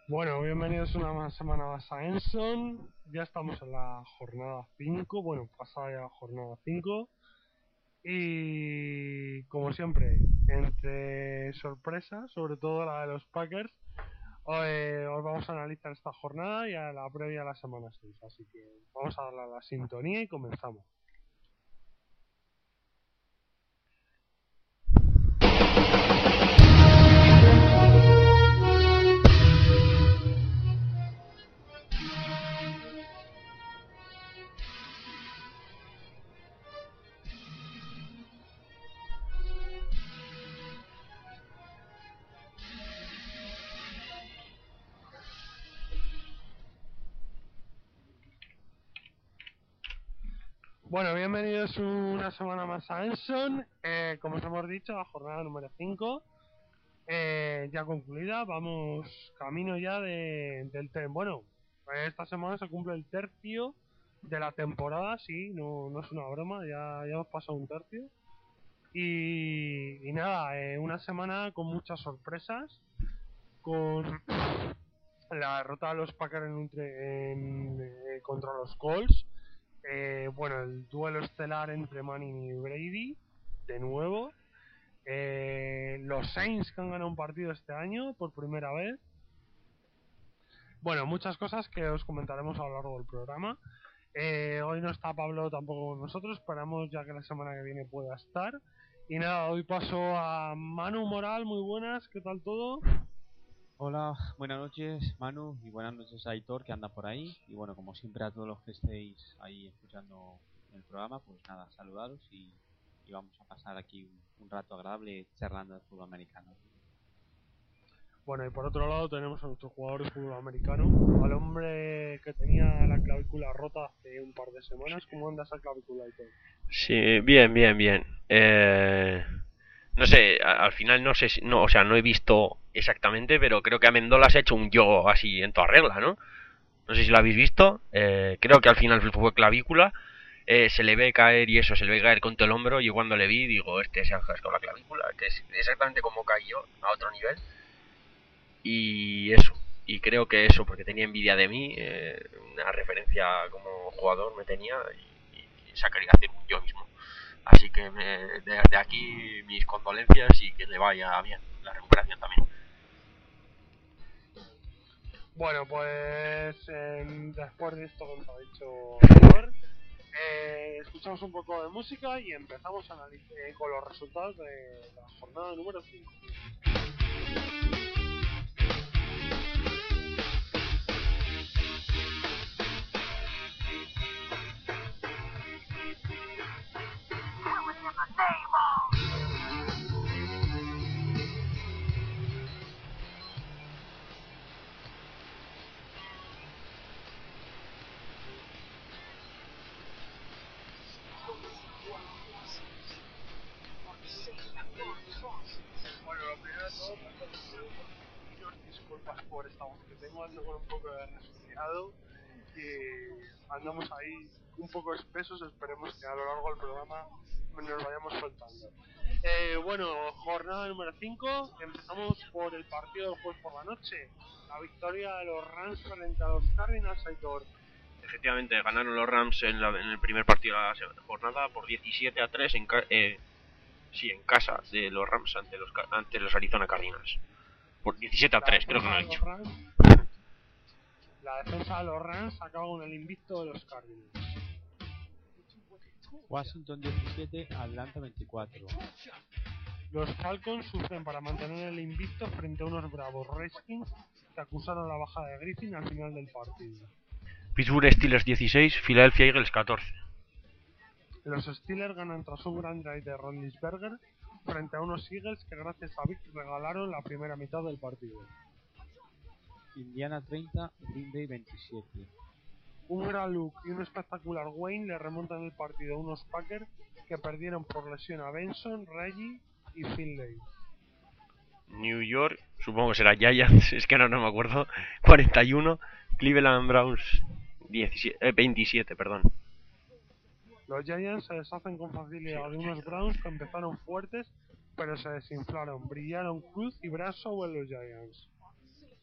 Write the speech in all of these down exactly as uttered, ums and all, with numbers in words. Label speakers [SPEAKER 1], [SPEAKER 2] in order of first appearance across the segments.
[SPEAKER 1] Bueno, bienvenidos una más semana más a Enson. Ya estamos en la jornada cinco, bueno, pasada ya la jornada cinco. Y como siempre, entre sorpresas, sobre todo la de los Packers, hoy os vamos a analizar esta jornada y a la previa a la semana seis. Así que vamos a darle a la sintonía y comenzamos. Bueno, bienvenidos una semana más a Enson. Eh, como os hemos dicho, la jornada número cinco. Eh, ya concluida, vamos camino ya de, del ter bueno, esta semana se cumple el tercio de la temporada, sí, no, no es una broma, ya, ya hemos pasado un tercio y, y nada, eh, una semana con muchas sorpresas, con la derrota de los Packers en, en, eh, contra los Colts, eh, bueno, el duelo estelar entre Manning y Brady de nuevo, eh, los Saints que han ganado un partido este año por primera vez. Bueno, muchas cosas que os comentaremos a lo largo del programa. Eh, hoy no está Pablo tampoco con nosotros, esperamos ya que la semana que viene pueda estar. Y nada, hoy paso a Manu Moral, muy buenas, ¿qué tal todo?
[SPEAKER 2] Hola, buenas noches Manu y buenas noches a Aitor que anda por ahí. Y bueno, como siempre a todos los que estéis ahí escuchando el programa, pues nada, saludaros y, y vamos a pasar aquí un, un rato agradable charlando de fútbol americano.
[SPEAKER 1] Bueno, y por otro lado tenemos a nuestro jugador de fútbol americano, al hombre que tenía la clavícula rota hace un par de semanas. ¿Cómo anda esa clavícula y todo?
[SPEAKER 3] Sí, bien, bien, bien. Eh, no sé, a- al final no sé si, no, o sea, no he visto exactamente, pero creo que Amendola se ha hecho un yogo así en toda regla, ¿no? No sé si lo habéis visto. Eh, creo que al final fue clavícula. Eh, se le ve caer y eso, se le ve caer con todo el hombro. Y yo cuando le vi, digo, este se ha cascado la clavícula, que es exactamente como cayó a otro nivel. Y eso, y creo que eso, porque tenía envidia de mí, eh, una referencia como jugador me tenía y, y se ha querido hacer un yo mismo. Así que me, desde aquí mis condolencias y que le vaya bien la recuperación también.
[SPEAKER 1] Bueno, pues eh, después de esto que nos ha dicho Aitor, eh, escuchamos un poco de música y empezamos a analizar eh, con los resultados de la jornada número cinco. Bueno, lo primero de todo, pediros disculpas por esta voz que tengo, ando con un poco de resfriado y andamos ahí un poco espesos, esperemos que a lo largo del programa nos vayamos soltando. Eh, bueno, jornada número cinco, empezamos por el partido del jueves por la noche, la victoria de los Rams frente a los Cardinals, Aitor.
[SPEAKER 3] Efectivamente, ganaron los Rams en, la, en el primer partido de la jornada por diecisiete a tres en, eh, sí, en casa de los Rams ante los, ante los Arizona Cardinals. Por diecisiete a tres, creo que me lo he dicho.
[SPEAKER 1] Rams, la defensa de los Rams acaba con el invicto de los Cardinals.
[SPEAKER 2] Washington diecisiete, Atlanta veinticuatro.
[SPEAKER 1] Los Falcons sufren para mantener el invicto frente a unos bravos Redskins que acusaron la baja de Griffin al final del partido.
[SPEAKER 3] Pittsburgh Steelers dieciséis, Philadelphia Eagles catorce.
[SPEAKER 1] Los Steelers ganan tras un gran drive de Roethlisberger frente a unos Eagles que gracias a Vic regalaron la primera mitad del partido.
[SPEAKER 2] Indiana treinta, Green Bay veintisiete.
[SPEAKER 1] Un gran look y un espectacular Wayne le remontan el partido a unos Packers que perdieron por lesión a Benson, Reggie y Finlay.
[SPEAKER 3] New York, supongo que será Giants, es que no, no me acuerdo, cuarenta y uno, Cleveland Browns diecisiete, eh, veintisiete, perdón.
[SPEAKER 1] Los Giants se deshacen con facilidad de unos Browns que empezaron fuertes pero se desinflaron, brillaron Cruz y Bradshaw en los Giants.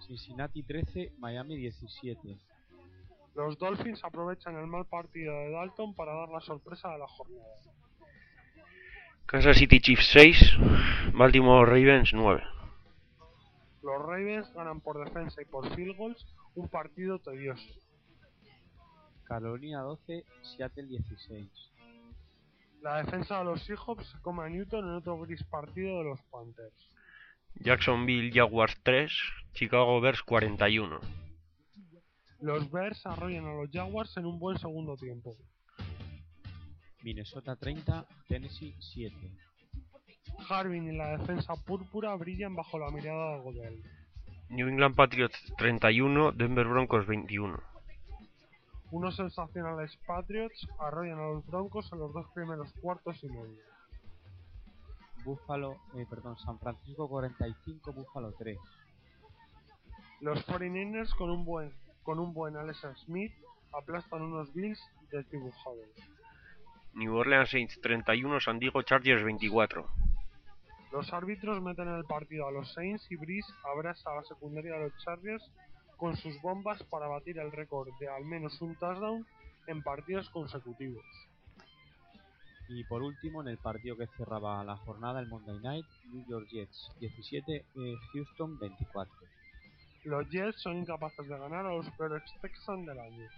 [SPEAKER 2] Cincinnati trece, Miami diecisiete.
[SPEAKER 1] Los Dolphins aprovechan el mal partido de Dalton para dar la sorpresa de la jornada.
[SPEAKER 3] Kansas City Chiefs seis, Baltimore Ravens nueve.
[SPEAKER 1] Los Ravens ganan por defensa y por field goals un partido tedioso.
[SPEAKER 2] Carolina doce, Seattle dieciséis.
[SPEAKER 1] La defensa de los Seahawks se come a Newton en otro gris partido de los Panthers.
[SPEAKER 3] Jacksonville Jaguars tres, Chicago Bears cuarenta y uno.
[SPEAKER 1] Los Bears arrollan a los Jaguars en un buen segundo tiempo.
[SPEAKER 2] Minnesota treinta, Tennessee siete.
[SPEAKER 1] Harvin y la defensa púrpura brillan bajo la mirada de Godel.
[SPEAKER 3] New England Patriots treinta y uno, Denver Broncos veintiuno.
[SPEAKER 1] Unos sensacionales Patriots arrollan a los Broncos en los dos primeros cuartos y medio.
[SPEAKER 2] Buffalo, eh, perdón, San Francisco cuarenta y cinco, Buffalo tres.
[SPEAKER 1] Los cuarenta y nueve ers con un buen con un buen Alex Smith aplastan unos Bills desdibujados.
[SPEAKER 3] New Orleans Saints treinta y uno, San Diego Chargers veinticuatro.
[SPEAKER 1] Los árbitros meten en el partido a los Saints y Breeze abraza a la secundaria de los Chargers con sus bombas para batir el récord de al menos un touchdown en partidos consecutivos.
[SPEAKER 2] Y por último, en el partido que cerraba la jornada, el Monday Night, New York Jets diecisiete, eh, Houston veinticuatro.
[SPEAKER 1] Los Jets son incapaces de ganar a los peores Texans del año.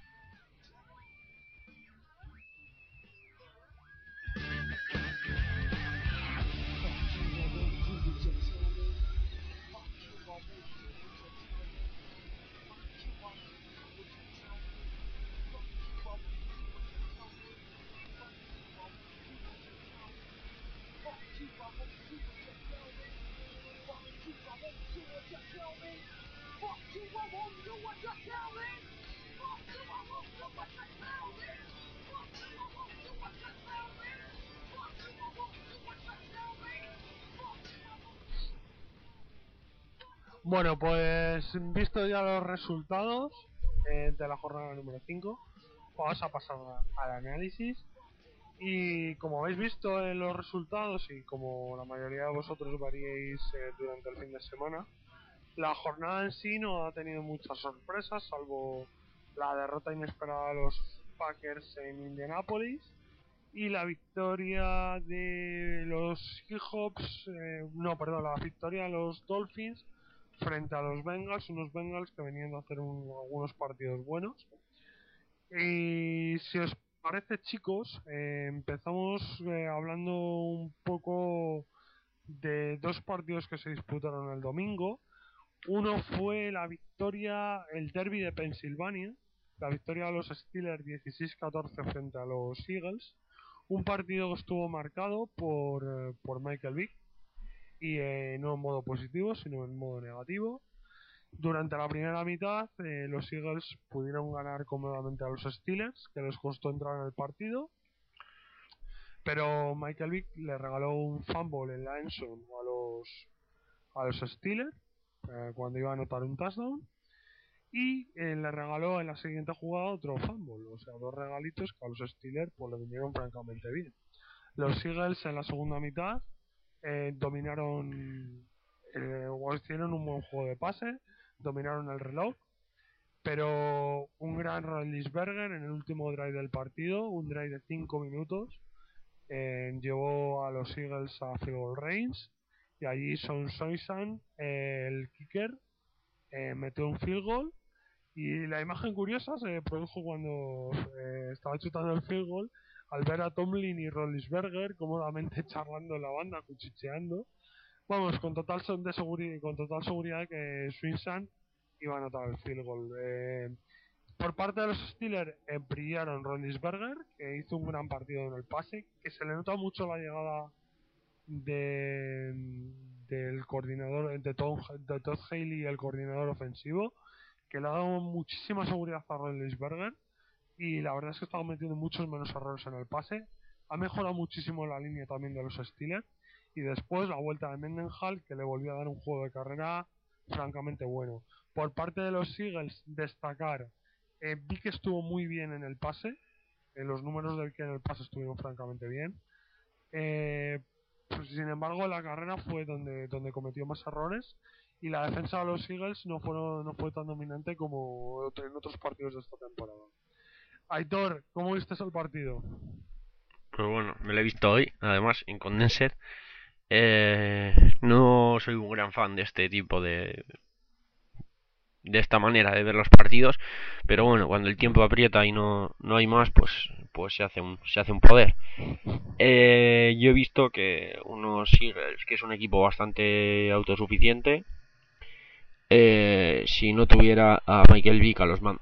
[SPEAKER 1] Bueno, pues visto ya los resultados eh, de la jornada número cinco, vamos a pasar a, al análisis. Y como habéis visto en los resultados y como la mayoría de vosotros veríais eh, durante el fin de semana, la jornada en sí no ha tenido muchas sorpresas, salvo la derrota inesperada de los Packers en Indianapolis y la victoria de los Seahawks, eh, no, perdón, la victoria de los Dolphins frente a los Bengals, unos Bengals que venían a hacer un, algunos partidos buenos. Y si os parece, chicos, eh, empezamos eh, hablando un poco de dos partidos que se disputaron el domingo. Uno fue la victoria, el derby de Pensilvania, la victoria de los Steelers dieciséis catorce frente a los Eagles. Un partido que estuvo marcado por, eh, por Michael Vick, y eh, no en modo positivo, sino en modo negativo. Durante la primera mitad, eh, los Eagles pudieron ganar cómodamente a los Steelers, que les costó entrar en el partido. Pero Michael Vick le regaló un fumble en la endzone a los, a los Steelers eh, cuando iba a anotar un touchdown. Y eh, le regaló en la siguiente jugada otro fumble, o sea, dos regalitos que a los Steelers pues le vinieron francamente bien. Los Eagles en la segunda mitad eh, dominaron, eh, o hicieron un buen juego de pase, dominaron el reloj, pero un gran Roethlisberger en el último drive del partido, un drive de cinco minutos, eh, llevó a los Eagles a field goal range, y allí Son Soisan, eh, el kicker, eh, metió un field goal. Y la imagen curiosa se produjo cuando eh, estaba chutando el field goal, al ver a Tomlin y Roethlisberger cómodamente charlando en la banda, cuchicheando. Vamos, con total de seguridad, con total seguridad que Swinsan iba a anotar el field goal. Eh, por parte de los Steelers eh, brillaron Roethlisberger, que hizo un gran partido en el pase, que se le nota mucho la llegada de del coordinador de Todd, de Todd Haley, el coordinador ofensivo, que le ha dado muchísima seguridad a Roethlisberger, y la verdad es que está cometiendo muchos menos errores en el pase. Ha mejorado muchísimo la línea también de los Steelers, y después la vuelta de Mendenhall, que le volvió a dar un juego de carrera francamente bueno. Por parte de los Eagles, destacar, eh, vi que estuvo muy bien en el pase, eh, los números del que en el pase estuvieron francamente bien. Eh, pues, sin embargo, la carrera fue donde, donde cometió más errores, y la defensa de los Eagles no fueron no fue tan dominante como en otros partidos de esta temporada. Aitor, ¿cómo viste el partido?
[SPEAKER 3] Pues bueno, me lo he visto hoy, además, en Condensed. Eh, no soy un gran fan de este tipo de de esta manera de ver los partidos, pero bueno, cuando el tiempo aprieta y no, no hay más, pues pues se hace un se hace un poder. Eh, yo he visto que unos Eagles, que es un equipo bastante autosuficiente, eh, si no tuviera a Michael Vick a los mandos,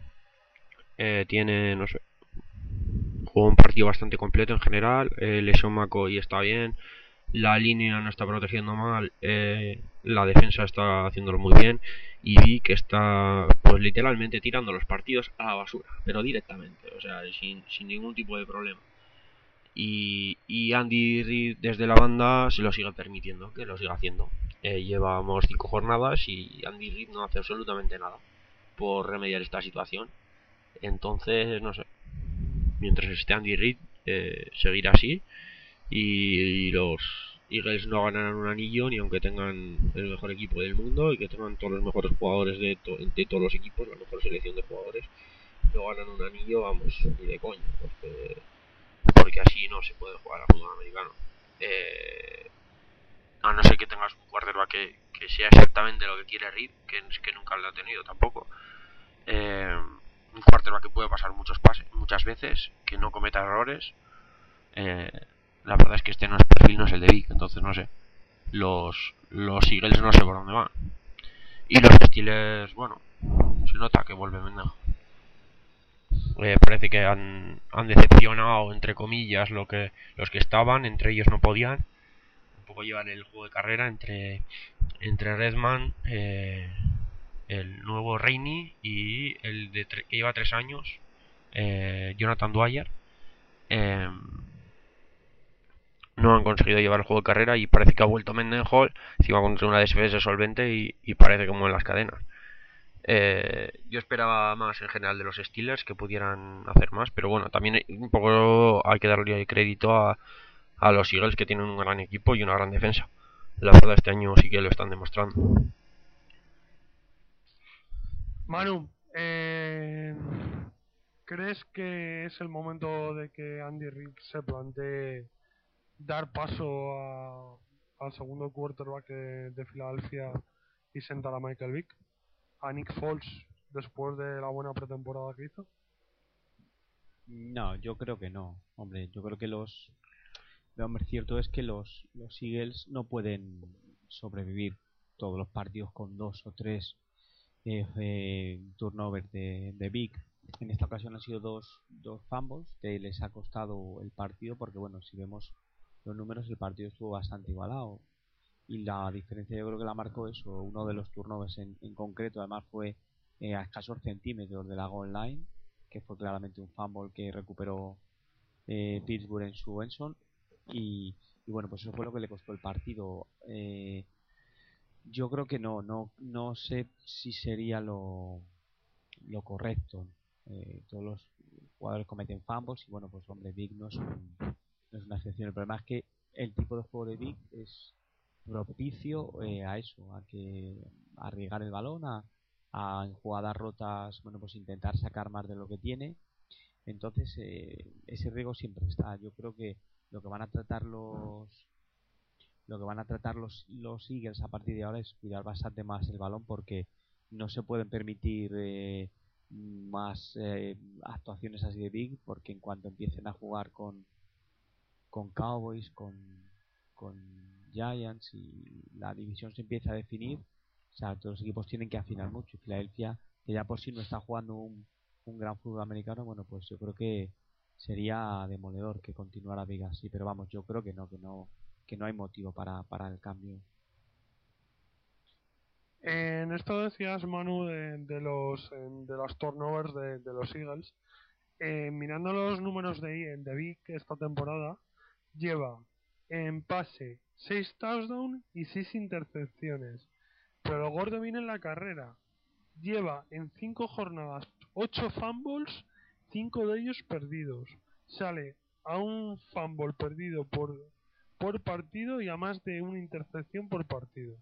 [SPEAKER 3] eh, tiene, no sé, juega un partido bastante completo en general. Eh, LeSean McCoy está bien, la línea no está protegiendo mal, eh, la defensa está haciéndolo muy bien y vi que está pues literalmente tirando los partidos a la basura, pero directamente, o sea, sin, sin ningún tipo de problema. Y, y Andy Reid desde la banda se lo sigue permitiendo, que lo siga haciendo. Eh, llevamos cinco jornadas y Andy Reid no hace absolutamente nada por remediar esta situación. Entonces, no sé, mientras esté Andy Reid, eh, seguirá así y, y los Eagles no ganarán un anillo ni aunque tengan el mejor equipo del mundo y que tengan todos los mejores jugadores de, to de todos los equipos, la mejor selección de jugadores. No ganan un anillo, vamos, ni de coña, porque, porque así no se puede jugar al fútbol americano. Eh, a no ser que tengas un quarterback que, que sea exactamente lo que quiere Reed, que es que nunca lo ha tenido tampoco. Eh, un quarterback que puede pasar muchos pases, muchas veces, que no cometa errores. Eh, la verdad es que este no es perfil, no es el de Vic, entonces no sé. Los, los Eagles no sé por dónde van. Y los Steelers, bueno, se nota que vuelven Mendejo. Eh, parece que han, han decepcionado, entre comillas, lo que los que estaban, entre ellos no podían. Un poco llevan el juego de carrera entre, entre Redman, eh, el nuevo Rainey y el de que lleva tres años, eh, Jonathan Dwyer. Eh, no han conseguido llevar el juego de carrera y parece que ha vuelto Mendenhall encima con una D F S solvente y, y parece que mueven las cadenas. Eh, yo esperaba más en general de los Steelers, que pudieran hacer más, pero bueno, también un poco hay que darle crédito a, a los Eagles, que tienen un gran equipo y una gran defensa. La verdad, este año sí que lo están demostrando.
[SPEAKER 1] Manu, eh, ¿crees que es el momento de que Andy Reid se plantee dar paso a, al segundo quarterback de, de Filadelfia y sentar a Michael Vick, a Nick Foles, después de la buena pretemporada que hizo?
[SPEAKER 2] No, yo creo que no. Hombre, yo creo que los... Hombre, cierto es que los, los Eagles no pueden sobrevivir todos los partidos con dos o tres eh, eh, turnovers de, de Vic. En esta ocasión han sido dos, dos fumbles que les ha costado el partido porque, bueno, si vemos los números, el partido estuvo bastante igualado. Y la diferencia yo creo que la marcó eso, uno de los turnovers en, en concreto, además fue eh, a escasos centímetros de la goal line, que fue claramente un fumble que recuperó eh, Pittsburgh en su endzone y, y bueno, pues eso fue lo que le costó el partido. Eh, yo creo que no, no, no sé si sería lo, lo correcto. Eh, todos los jugadores cometen fumbles y bueno, pues hombre, Vic no es, un, no es una excepción. El problema es que el tipo de juego de Vic es propicio eh, a eso, a que a arriesgar el balón, a, a en jugadas rotas, bueno, pues intentar sacar más de lo que tiene. Entonces, eh, ese riesgo siempre está. Yo creo que lo que van a tratar los lo que van a tratar los, los Eagles a partir de ahora es cuidar bastante más el balón porque no se pueden permitir eh, más eh, actuaciones así de big porque en cuanto empiecen a jugar con con Cowboys, con, con Giants y la división se empieza a definir, o sea, todos los equipos tienen que afinar mucho. Filadelfia, que ya por sí no está jugando un, un gran fútbol americano, bueno, pues yo creo que sería demoledor que continuara Big así, pero vamos, yo creo que no, que no, que no hay motivo para, para el cambio.
[SPEAKER 1] En esto decías, Manu, de, de los de las turnovers de, de los Eagles. Eh, mirando los números de, de Vic esta temporada, lleva en pase seis touchdowns y seis intercepciones. Pero lo gordo viene en la carrera. Lleva en cinco jornadas ocho fumbles, cinco de ellos perdidos. Sale a un fumble perdido por, por partido y a más de una intercepción por partido.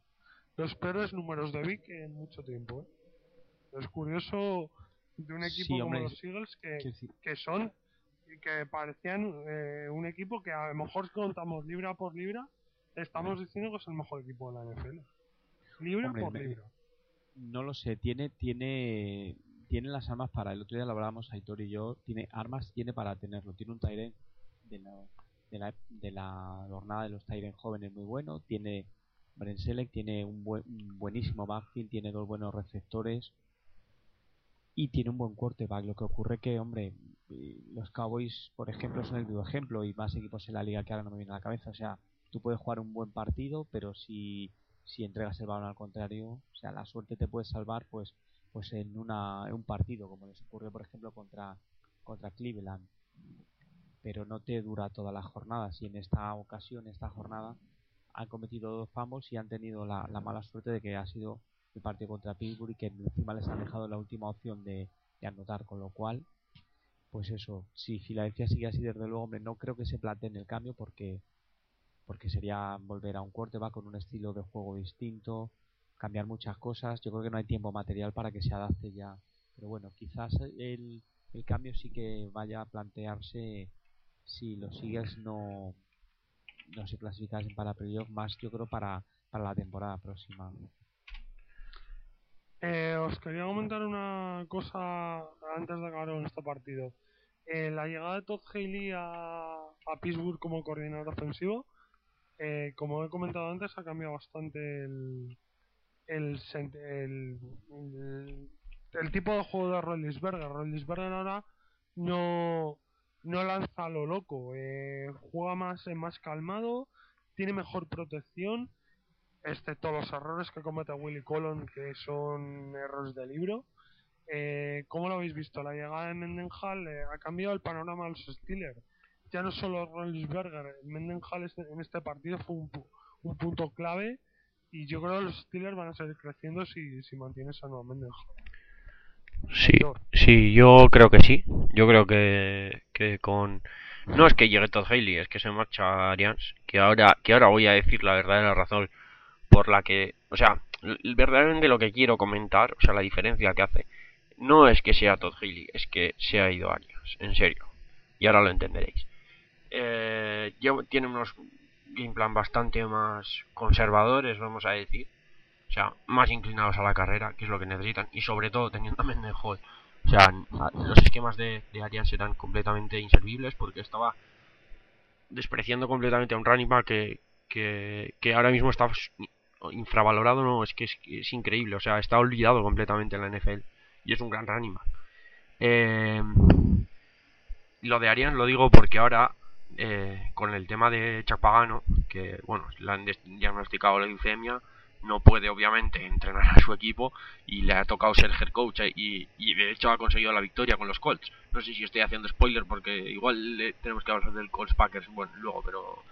[SPEAKER 1] los peores números de Vic en mucho tiempo. ¿eh? Es curioso de un equipo
[SPEAKER 2] Sí,
[SPEAKER 1] como
[SPEAKER 2] hombre,
[SPEAKER 1] los Eagles que,
[SPEAKER 2] quiero decir,
[SPEAKER 1] que son que parecían eh, un equipo que a lo mejor si contamos libra por libra estamos diciendo que es el mejor equipo de la N F L. Libra
[SPEAKER 2] hombre,
[SPEAKER 1] por
[SPEAKER 2] me-
[SPEAKER 1] libra.
[SPEAKER 2] no lo sé, tiene, tiene, tiene las armas para, el otro día lo hablábamos Aitor y yo, tiene armas, tiene para tenerlo, tiene un Tyrant de la, de la, de la jornada de los Tyrant jóvenes muy bueno, tiene Brent Selleck, tiene un, buen, un buenísimo backfield, tiene dos buenos receptores y tiene un buen quarterback. Lo que ocurre que, hombre, eh, los Cowboys, por ejemplo, son el vivo ejemplo y más equipos en la liga que ahora no me viene a la cabeza. O sea, tú puedes jugar un buen partido, pero si, si entregas el balón al contrario, o sea, la suerte te puede salvar, pues, pues en, una, en un partido, como les ocurrió, por ejemplo, contra, contra Cleveland. Pero no te dura toda la jornada. Si en esta ocasión, esta jornada, han cometido dos fumbles y han tenido la, la mala suerte de que ha sido el partido contra Pittsburgh y que encima les han dejado la última opción de, de anotar, con lo cual, pues eso, si Filadelfia sigue así, desde luego, hombre, no creo que se planteen el cambio porque porque sería volver a un quarterback con un estilo de juego distinto, cambiar muchas cosas. Yo creo que no hay tiempo material para que se adapte ya, pero bueno, quizás el, el cambio sí que vaya a plantearse si los Eagles no no se clasificasen para playoff, más yo creo para, para la temporada próxima.
[SPEAKER 1] Eh, os quería comentar una cosa antes de acabar con este partido. Eh, la llegada de Todd Haley a, a Pittsburgh como coordinador ofensivo, eh, como he comentado antes, ha cambiado bastante el, el, sen- el, el, el tipo de juego de Roethlisberger. Roethlisberger ahora no, no lanza a lo loco, eh, juega más, eh, más calmado, tiene mejor protección, excepto los errores que comete Willy Colon, que son errores de libro. Eh, ¿Cómo lo habéis visto? La llegada de Mendenhall eh, ha cambiado el panorama de los Steelers. Ya no solo Roethlisberger, Mendenhall este- en este partido fue un, pu- un punto clave y yo creo que los Steelers van a seguir creciendo si, si mantiene sano a Mendenhall.
[SPEAKER 3] Sí,
[SPEAKER 1] Aitor.
[SPEAKER 3] sí, yo creo que sí. Yo creo que, que con... No es que llegue Todd Haley, es que se marcha Arians. Que ahora, que ahora voy a decir la verdadera razón por la que... O sea, l- verdaderamente lo que quiero comentar, o sea, la diferencia que hace, no es que sea Todd Haley, es que se ha ido Arians, en serio. Y ahora lo entenderéis. Eh, llevo- tiene unos game plan bastante más conservadores, vamos a decir. O sea, más inclinados a la carrera, que es lo que necesitan. Y sobre todo teniendo a Mendenhall. O sea, los esquemas de, de Arians eran completamente inservibles porque estaba despreciando completamente a un running back que, que, que ahora mismo está infravalorado. No, es que es, es increíble. O sea, está olvidado completamente en la N F L. Y es un gran running back. Eh, lo de Arians lo digo porque ahora, eh, con el tema de Chapagano, que bueno, le han diagnosticado la leucemia, no puede obviamente entrenar a su equipo y le ha tocado ser head coach y, y de hecho ha conseguido la victoria con los Colts. No sé si estoy haciendo spoiler porque igual le, tenemos que hablar del Colts Packers bueno, luego, pero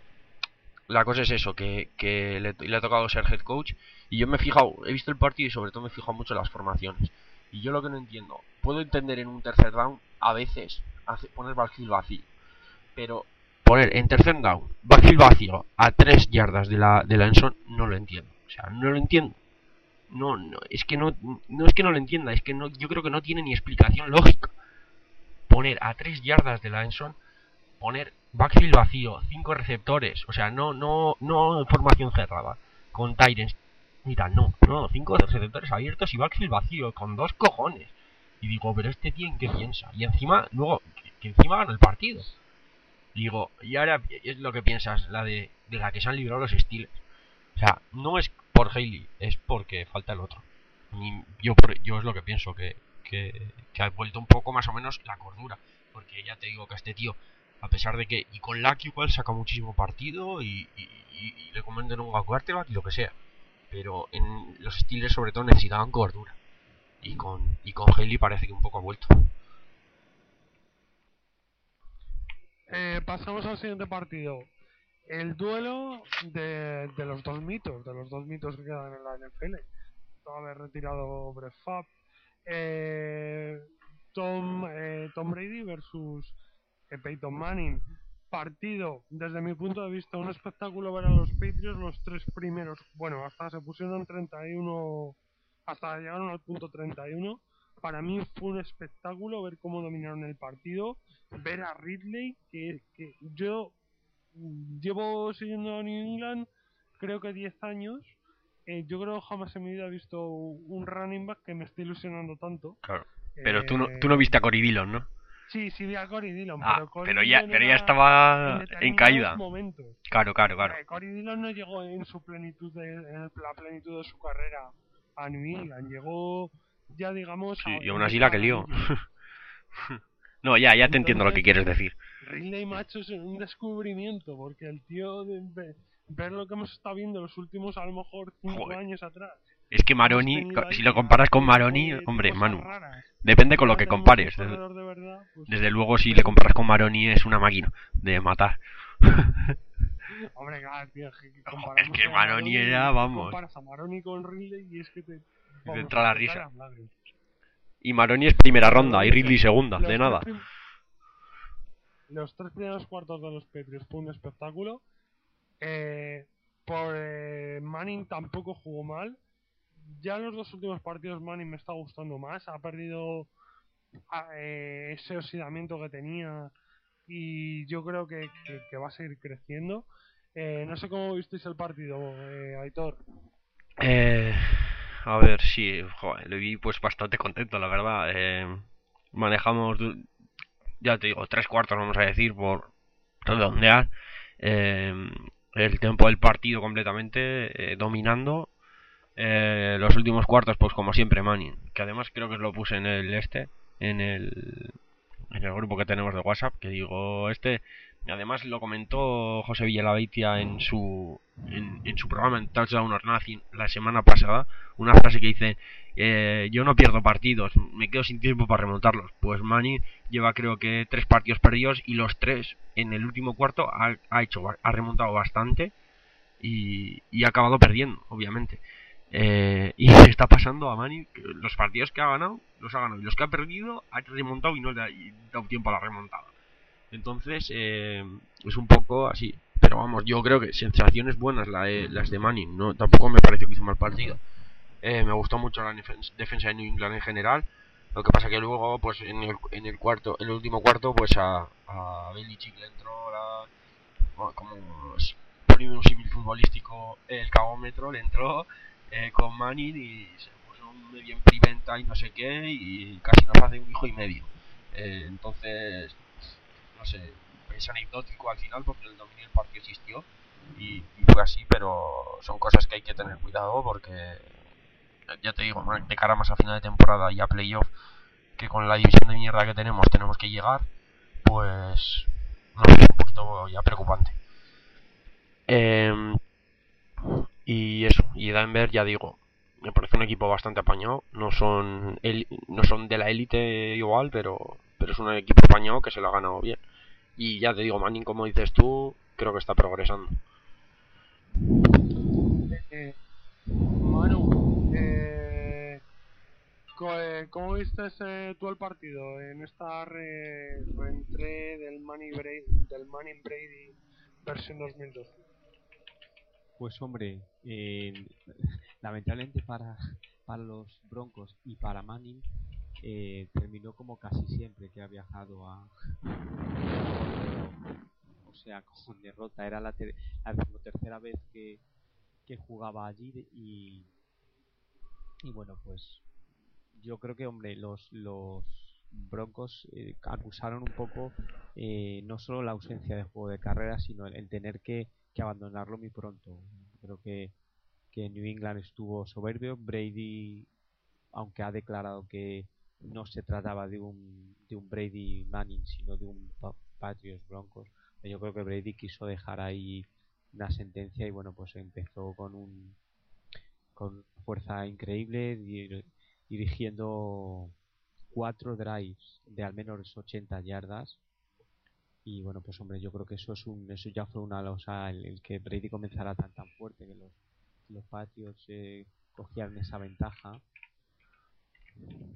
[SPEAKER 3] la cosa es eso, que, que le, le ha tocado ser head coach y yo me he fijado, he visto el partido y sobre todo me he fijado mucho en las formaciones. Y yo lo que no entiendo, puedo entender en un tercer down a veces hace, poner backfield vacío, pero poner en tercer down backfield vacío a tres yardas de la, de la endzone no lo entiendo. O sea, no lo entiendo. No, no, es que no, no es que no lo entienda, es que no, yo creo que no tiene ni explicación lógica. Poner a tres yardas de la endzone, poner backfield vacío, cinco receptores, o sea, no, no, no formación cerrada, con Tyrens y tal, no, no, cinco receptores abiertos y backfield vacío, con dos cojones. Y digo, pero este tío en qué piensa. Y encima, luego, que, que encima gana el partido. Digo, y ahora es lo que piensas, la de, de la que se han librado los Steelers. O sea, no es por Haley, es porque falta el otro. Y yo, yo es lo que pienso, que, que, que ha vuelto un poco más o menos la cordura. Porque ya te digo que a este tío, a pesar de que, y con Luck igual saca muchísimo partido y, y, y, y le comentan un quarterback y lo que sea. Pero en los Steelers sobre todo necesitaban cordura. Y con, y con Haley parece que un poco ha vuelto.
[SPEAKER 1] Eh, pasamos al siguiente partido. El duelo de, de los dos mitos, de los dos mitos que quedan en la N F L. Todo haber retirado Brett Favre. Eh, Tom, eh, Tom Brady versus eh, Peyton Manning. partido, desde mi punto de vista, un espectáculo ver a los Patriots los tres primeros, bueno, hasta se pusieron treinta y uno, hasta llegaron al punto treinta y uno. Para mí fue un espectáculo ver cómo dominaron el partido, ver a Ridley, que, que yo llevo siguiendo a New England creo que diez años. Eh, yo creo que jamás en mi vida he visto un running back que me esté ilusionando tanto.
[SPEAKER 3] Claro. Pero tú no, tú no
[SPEAKER 1] Eh,
[SPEAKER 3] viste a Cory Dillon, ¿no?
[SPEAKER 1] sí, sí vi a Cory Dillon,
[SPEAKER 3] Ah,
[SPEAKER 1] pero Cory
[SPEAKER 3] pero ya,
[SPEAKER 1] Dillon
[SPEAKER 3] pero ya
[SPEAKER 1] era
[SPEAKER 3] estaba
[SPEAKER 1] en
[SPEAKER 3] en
[SPEAKER 1] determinados
[SPEAKER 3] caída.
[SPEAKER 1] momentos.
[SPEAKER 3] Claro, claro, claro.
[SPEAKER 1] Eh, Cory Dillon no llegó en su plenitud, de, en la plenitud de su carrera a New England. Llegó ya, digamos,
[SPEAKER 3] Sí,
[SPEAKER 1] a,
[SPEAKER 3] y aún
[SPEAKER 1] en
[SPEAKER 3] así la
[SPEAKER 1] busca
[SPEAKER 3] que
[SPEAKER 1] de
[SPEAKER 3] lió.
[SPEAKER 1] anillos.
[SPEAKER 3] No, ya, ya te entiendo lo que
[SPEAKER 1] Entonces,
[SPEAKER 3] quieres decir.
[SPEAKER 1] Ridley Macho es un descubrimiento, porque el tío, de, de- ver lo que hemos estado viendo los últimos, a lo mejor, cinco
[SPEAKER 3] Joder.
[SPEAKER 1] años atrás.
[SPEAKER 3] Es que
[SPEAKER 1] Hemos
[SPEAKER 3] Maroni,
[SPEAKER 1] tenido
[SPEAKER 3] si
[SPEAKER 1] ahí
[SPEAKER 3] lo
[SPEAKER 1] a
[SPEAKER 3] comparas con
[SPEAKER 1] un tipo
[SPEAKER 3] Maroni,
[SPEAKER 1] de, de
[SPEAKER 3] hombre,
[SPEAKER 1] cosas
[SPEAKER 3] Manu,
[SPEAKER 1] raras.
[SPEAKER 3] depende
[SPEAKER 1] Y
[SPEAKER 3] con lo
[SPEAKER 1] ahora
[SPEAKER 3] que
[SPEAKER 1] tenemos un
[SPEAKER 3] compares. Desde,
[SPEAKER 1] corredor de verdad, pues,
[SPEAKER 3] desde luego, si
[SPEAKER 1] pues
[SPEAKER 3] le
[SPEAKER 1] un
[SPEAKER 3] comparas con
[SPEAKER 1] poco.
[SPEAKER 3] Maroni, es una máquina de matar.
[SPEAKER 1] Hombre, claro, tío, que que
[SPEAKER 3] Es
[SPEAKER 1] comparamos
[SPEAKER 3] que
[SPEAKER 1] a
[SPEAKER 3] Maroni
[SPEAKER 1] Maroni
[SPEAKER 3] era,
[SPEAKER 1] y
[SPEAKER 3] vamos,
[SPEAKER 1] comparas a Maroni con Ridley y es que te,
[SPEAKER 3] te
[SPEAKER 1] vamos,
[SPEAKER 3] entra
[SPEAKER 1] que
[SPEAKER 3] la
[SPEAKER 1] te
[SPEAKER 3] risa.
[SPEAKER 1] caen las lágrimas.
[SPEAKER 3] Y Maroni es primera
[SPEAKER 1] Pero lo
[SPEAKER 3] ronda y
[SPEAKER 1] dicho,
[SPEAKER 3] Ridley segunda, de
[SPEAKER 1] los tres,
[SPEAKER 3] nada.
[SPEAKER 1] prim- los tres primeros cuartos de los Patriots fue un espectáculo. Eh, por eh, Manning tampoco jugó mal. Ya en los dos últimos partidos Manning me está gustando más. Ha perdido ah, eh, ese oxidamiento que tenía y yo creo que, que- que va a seguir creciendo. Eh, no sé cómo visteis el partido, eh, Aitor.
[SPEAKER 3] Eh, a ver, sí, joder, lo vi pues bastante contento, la verdad. Eh, manejamos, du- ya te digo, tres cuartos, vamos a decir, por redondear. Eh, el tiempo del partido completamente eh, dominando. Eh, los últimos cuartos, pues como siempre, Manning, que además creo que os lo puse en el este, en el, en el grupo que tenemos de WhatsApp, que digo, este, además lo comentó José Villalabeitia en su, en, en su programa en Touchdown or Nothing la semana pasada, una frase que dice, eh, yo no pierdo partidos, me quedo sin tiempo para remontarlos. Pues Manning lleva creo que tres partidos perdidos y los tres en el último cuarto ha, ha hecho, ha remontado bastante y, y ha acabado perdiendo, obviamente. Eh, y le está pasando a Manny que los partidos que ha ganado, los ha ganado. Y los que ha perdido, ha remontado y no le ha dado tiempo a la remontada. Entonces, eh, es un poco así. Pero vamos, yo creo que sensaciones buenas la de, las de Manning. No, tampoco me pareció que hizo mal partido. Eh, me gustó mucho la defensa de New England en general. Lo que pasa que luego, pues en el, en el cuarto, en el último cuarto, pues a, a Belichick le entró la, bueno, como poniendo un símil futbolístico, el cagómetro le entró eh, con Manning y se puso medio en preventa y no sé qué y casi nos hace un hijo y medio. Eh, entonces, no sé, es anecdótico al final porque el dominio del partido existió y, y fue así, pero son cosas que hay que tener cuidado porque, ya te digo, de cara más a final de temporada y a playoff, que con la división de mierda que tenemos tenemos que llegar, pues no sé, un poquito ya preocupante. Eh, y eso, y Denver, ya digo, me parece un equipo bastante apañado. No son el, no son de la élite igual, pero, pero es un equipo apañado que se lo ha ganado bien. Y ya te digo, Manning, como dices tú, creo que está progresando.
[SPEAKER 1] Eh, Manu, eh, co- eh, ¿cómo viste ese, tú el partido en esta re- reentré del Manning Brady, del Manning Brady versión dos mil doce?
[SPEAKER 2] Pues hombre, eh, lamentablemente para, para los Broncos y para Manning, eh, terminó como casi siempre que ha viajado a... O sea, con derrota. Era la, ter la tercera vez que, que jugaba allí y, y bueno, pues yo creo que, hombre, los, los Broncos eh, acusaron un poco eh, no solo la ausencia de juego de carrera, sino el, el tener que, que abandonarlo muy pronto. Creo que, que New England estuvo soberbio. Brady, aunque ha declarado que no se trataba de un, de un Brady Manning, sino de un Patriots Broncos, yo creo que Brady quiso dejar ahí una sentencia y bueno, pues empezó con un con fuerza increíble, dir, dirigiendo cuatro drives de al menos ochenta yardas. Y bueno, pues hombre, yo creo que eso es un eso ya fue una losa, el, el que Brady comenzara tan tan fuerte, que los, los Patriots eh, cogían esa ventaja,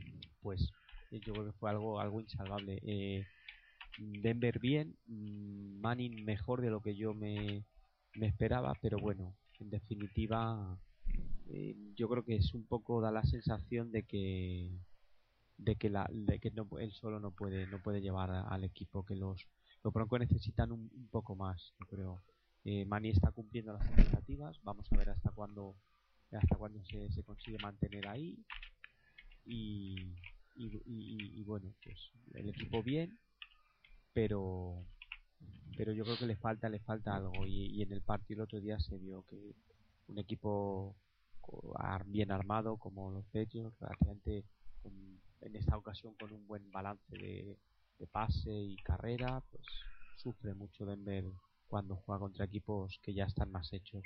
[SPEAKER 2] pues eh, yo creo que fue algo algo insalvable. eh, Denver bien, Manning mejor de lo que yo me, me esperaba, pero bueno, en definitiva eh, yo creo que es un poco, da la sensación de que de que la de que no, él solo no puede no puede llevar a, al equipo, que los los Broncos necesitan un, un poco más, yo creo. eh, Manning está cumpliendo las expectativas, vamos a ver hasta cuándo hasta cuándo se, se consigue mantener ahí y y, y y bueno, pues el equipo bien, pero pero yo creo que le falta le falta algo, y, y en el partido el otro día se vio que un equipo bien armado como los Patriots, relativamente con, en esta ocasión con un buen balance de, de pase y carrera, pues sufre mucho Denver cuando juega contra equipos que ya están más hechos.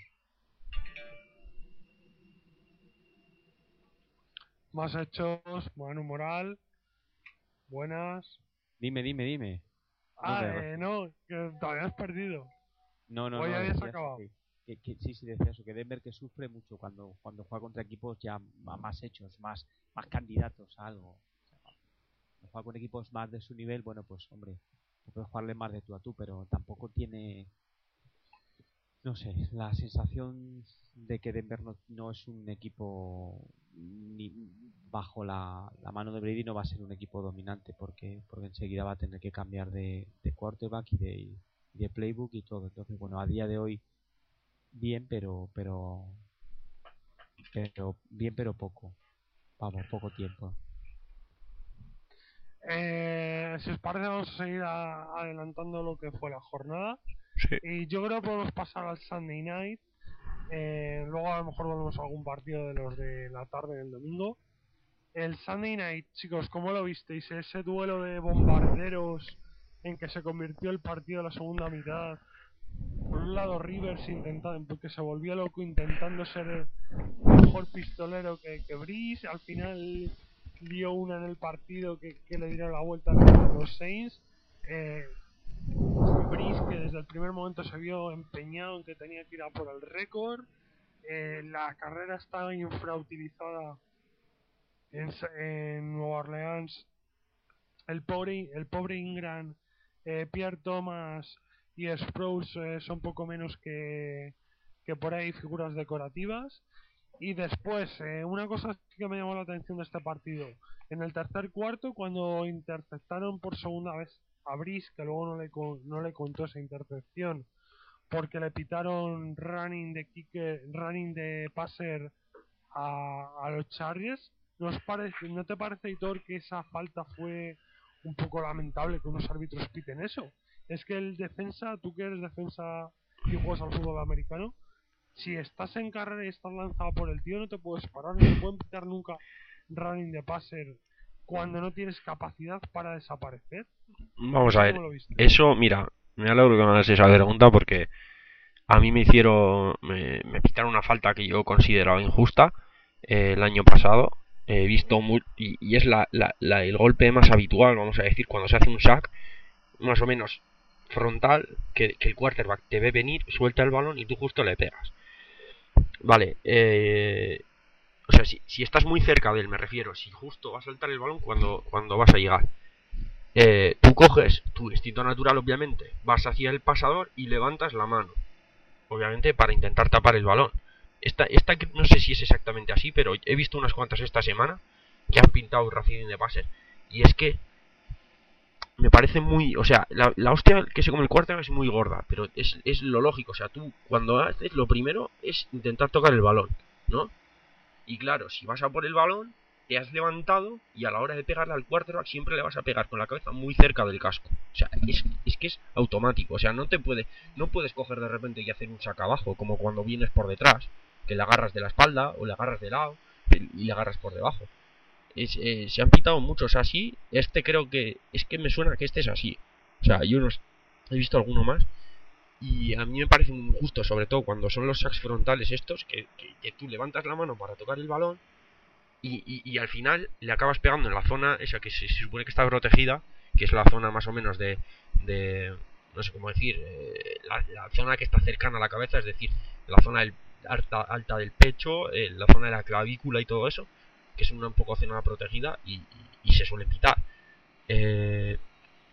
[SPEAKER 1] Más hechos, Manu Moral, buenas.
[SPEAKER 2] Dime, dime, dime.
[SPEAKER 1] Ah, no, eh, no, que todavía has perdido.
[SPEAKER 2] No, no,
[SPEAKER 1] Hoy
[SPEAKER 2] no.
[SPEAKER 1] habías acabado.
[SPEAKER 2] Que, que, que, sí, sí, decía eso, que Denver que sufre mucho cuando, cuando juega contra equipos ya más hechos, más, más candidatos a algo. O sea, cuando juega con equipos más de su nivel, bueno, pues hombre, puedes jugarle más de tú a tú, pero tampoco tiene, no sé, la sensación de que Denver no, no es un equipo ni bajo la, la mano de Brady, no va a ser un equipo dominante, porque porque enseguida va a tener que cambiar de, de quarterback y de, y de playbook y todo. Entonces, bueno, a día de hoy bien, pero pero pero bien, pero poco, vamos, poco tiempo.
[SPEAKER 1] Eh, si os parece, vamos a seguir a, adelantando lo que fue la jornada.
[SPEAKER 3] Sí.
[SPEAKER 1] Y yo creo que podemos pasar al Sunday Night. Eh, luego a lo mejor volvemos a algún partido de los de la tarde del domingo. El Sunday Night, chicos, ¿cómo lo visteis? Ese duelo de bombarderos en que se convirtió el partido de la segunda mitad. Por un lado Rivers intentando, porque se volvió loco intentando ser el mejor pistolero que, que Breeze. Al final dio una en el partido que, que le dieron la vuelta a los Saints. Eh, Breeze, que desde el primer momento se vio empeñado en que tenía que ir a por el récord. Eh, la carrera estaba infrautilizada en, en Nueva Orleans. El pobre, el pobre Ingram, eh, Pierre Thomas y Sproles eh, son poco menos que, que por ahí figuras decorativas. Y después, eh, una cosa que me llamó la atención de este partido, en el tercer cuarto, cuando interceptaron por segunda vez a Breeze, que luego no le, no le contó esa intercepción, porque le pitaron running de kicker, running de passer a, a los Chargers. ¿No, parece, ¿No te parece, Hitor, que esa falta fue un poco lamentable que unos árbitros piten eso? Es que el defensa, tú que eres defensa y juegas al fútbol americano, si estás en carrera y estás lanzado por el tío, no te puedes parar, no te pueden pitar nunca running de passer cuando no tienes capacidad para desaparecer.
[SPEAKER 3] Vamos a ver, eso, mira, me alegro que me hagas esa pregunta porque a mí me hicieron, me, me pitaron una falta que yo consideraba injusta eh, el año pasado. He visto muy, y, y es la, la, la, el golpe más habitual, vamos a decir, cuando se hace un sack, más o menos frontal, que, que el quarterback te ve venir, suelta el balón y tú justo le pegas. Vale, eh, o sea, si, si estás muy cerca de él, me refiero, si justo va a saltar el balón cuando, cuando vas a llegar, eh, tú coges tu instinto natural, obviamente, vas hacia el pasador y levantas la mano, obviamente para intentar tapar el balón. Esta, esta no sé si es exactamente así, pero he visto unas cuantas esta semana que han pintado el racing de pases, y es que me parece muy, o sea, la, la hostia que se come el quarterback es muy gorda, pero es, es lo lógico, o sea, tú cuando haces lo primero es intentar tocar el balón, ¿no? Y claro, si vas a por el balón, te has levantado y a la hora de pegarle al quarterback siempre le vas a pegar con la cabeza muy cerca del casco. O sea, es, es que es automático, o sea, no te puede, no puedes coger de repente y hacer un saca abajo, como cuando vienes por detrás, que le agarras de la espalda o le agarras de lado y le agarras por debajo. Es, eh, se han pitado muchos así. Este creo que es que me suena que este es así. O sea, yo no he visto alguno más y a mí me parece muy injusto, sobre todo cuando son los sacks frontales estos, que, que, que tú levantas la mano para tocar el balón y, y, y al final le acabas pegando en la zona esa que se, se supone que está protegida, que es la zona más o menos de, de no sé cómo decir, eh, la, la zona que está cercana a la cabeza, es decir, la zona del, alta, alta del pecho, eh, la zona de la clavícula y todo eso, que es una un poco zona protegida y, y, y se suele pitar. Eh,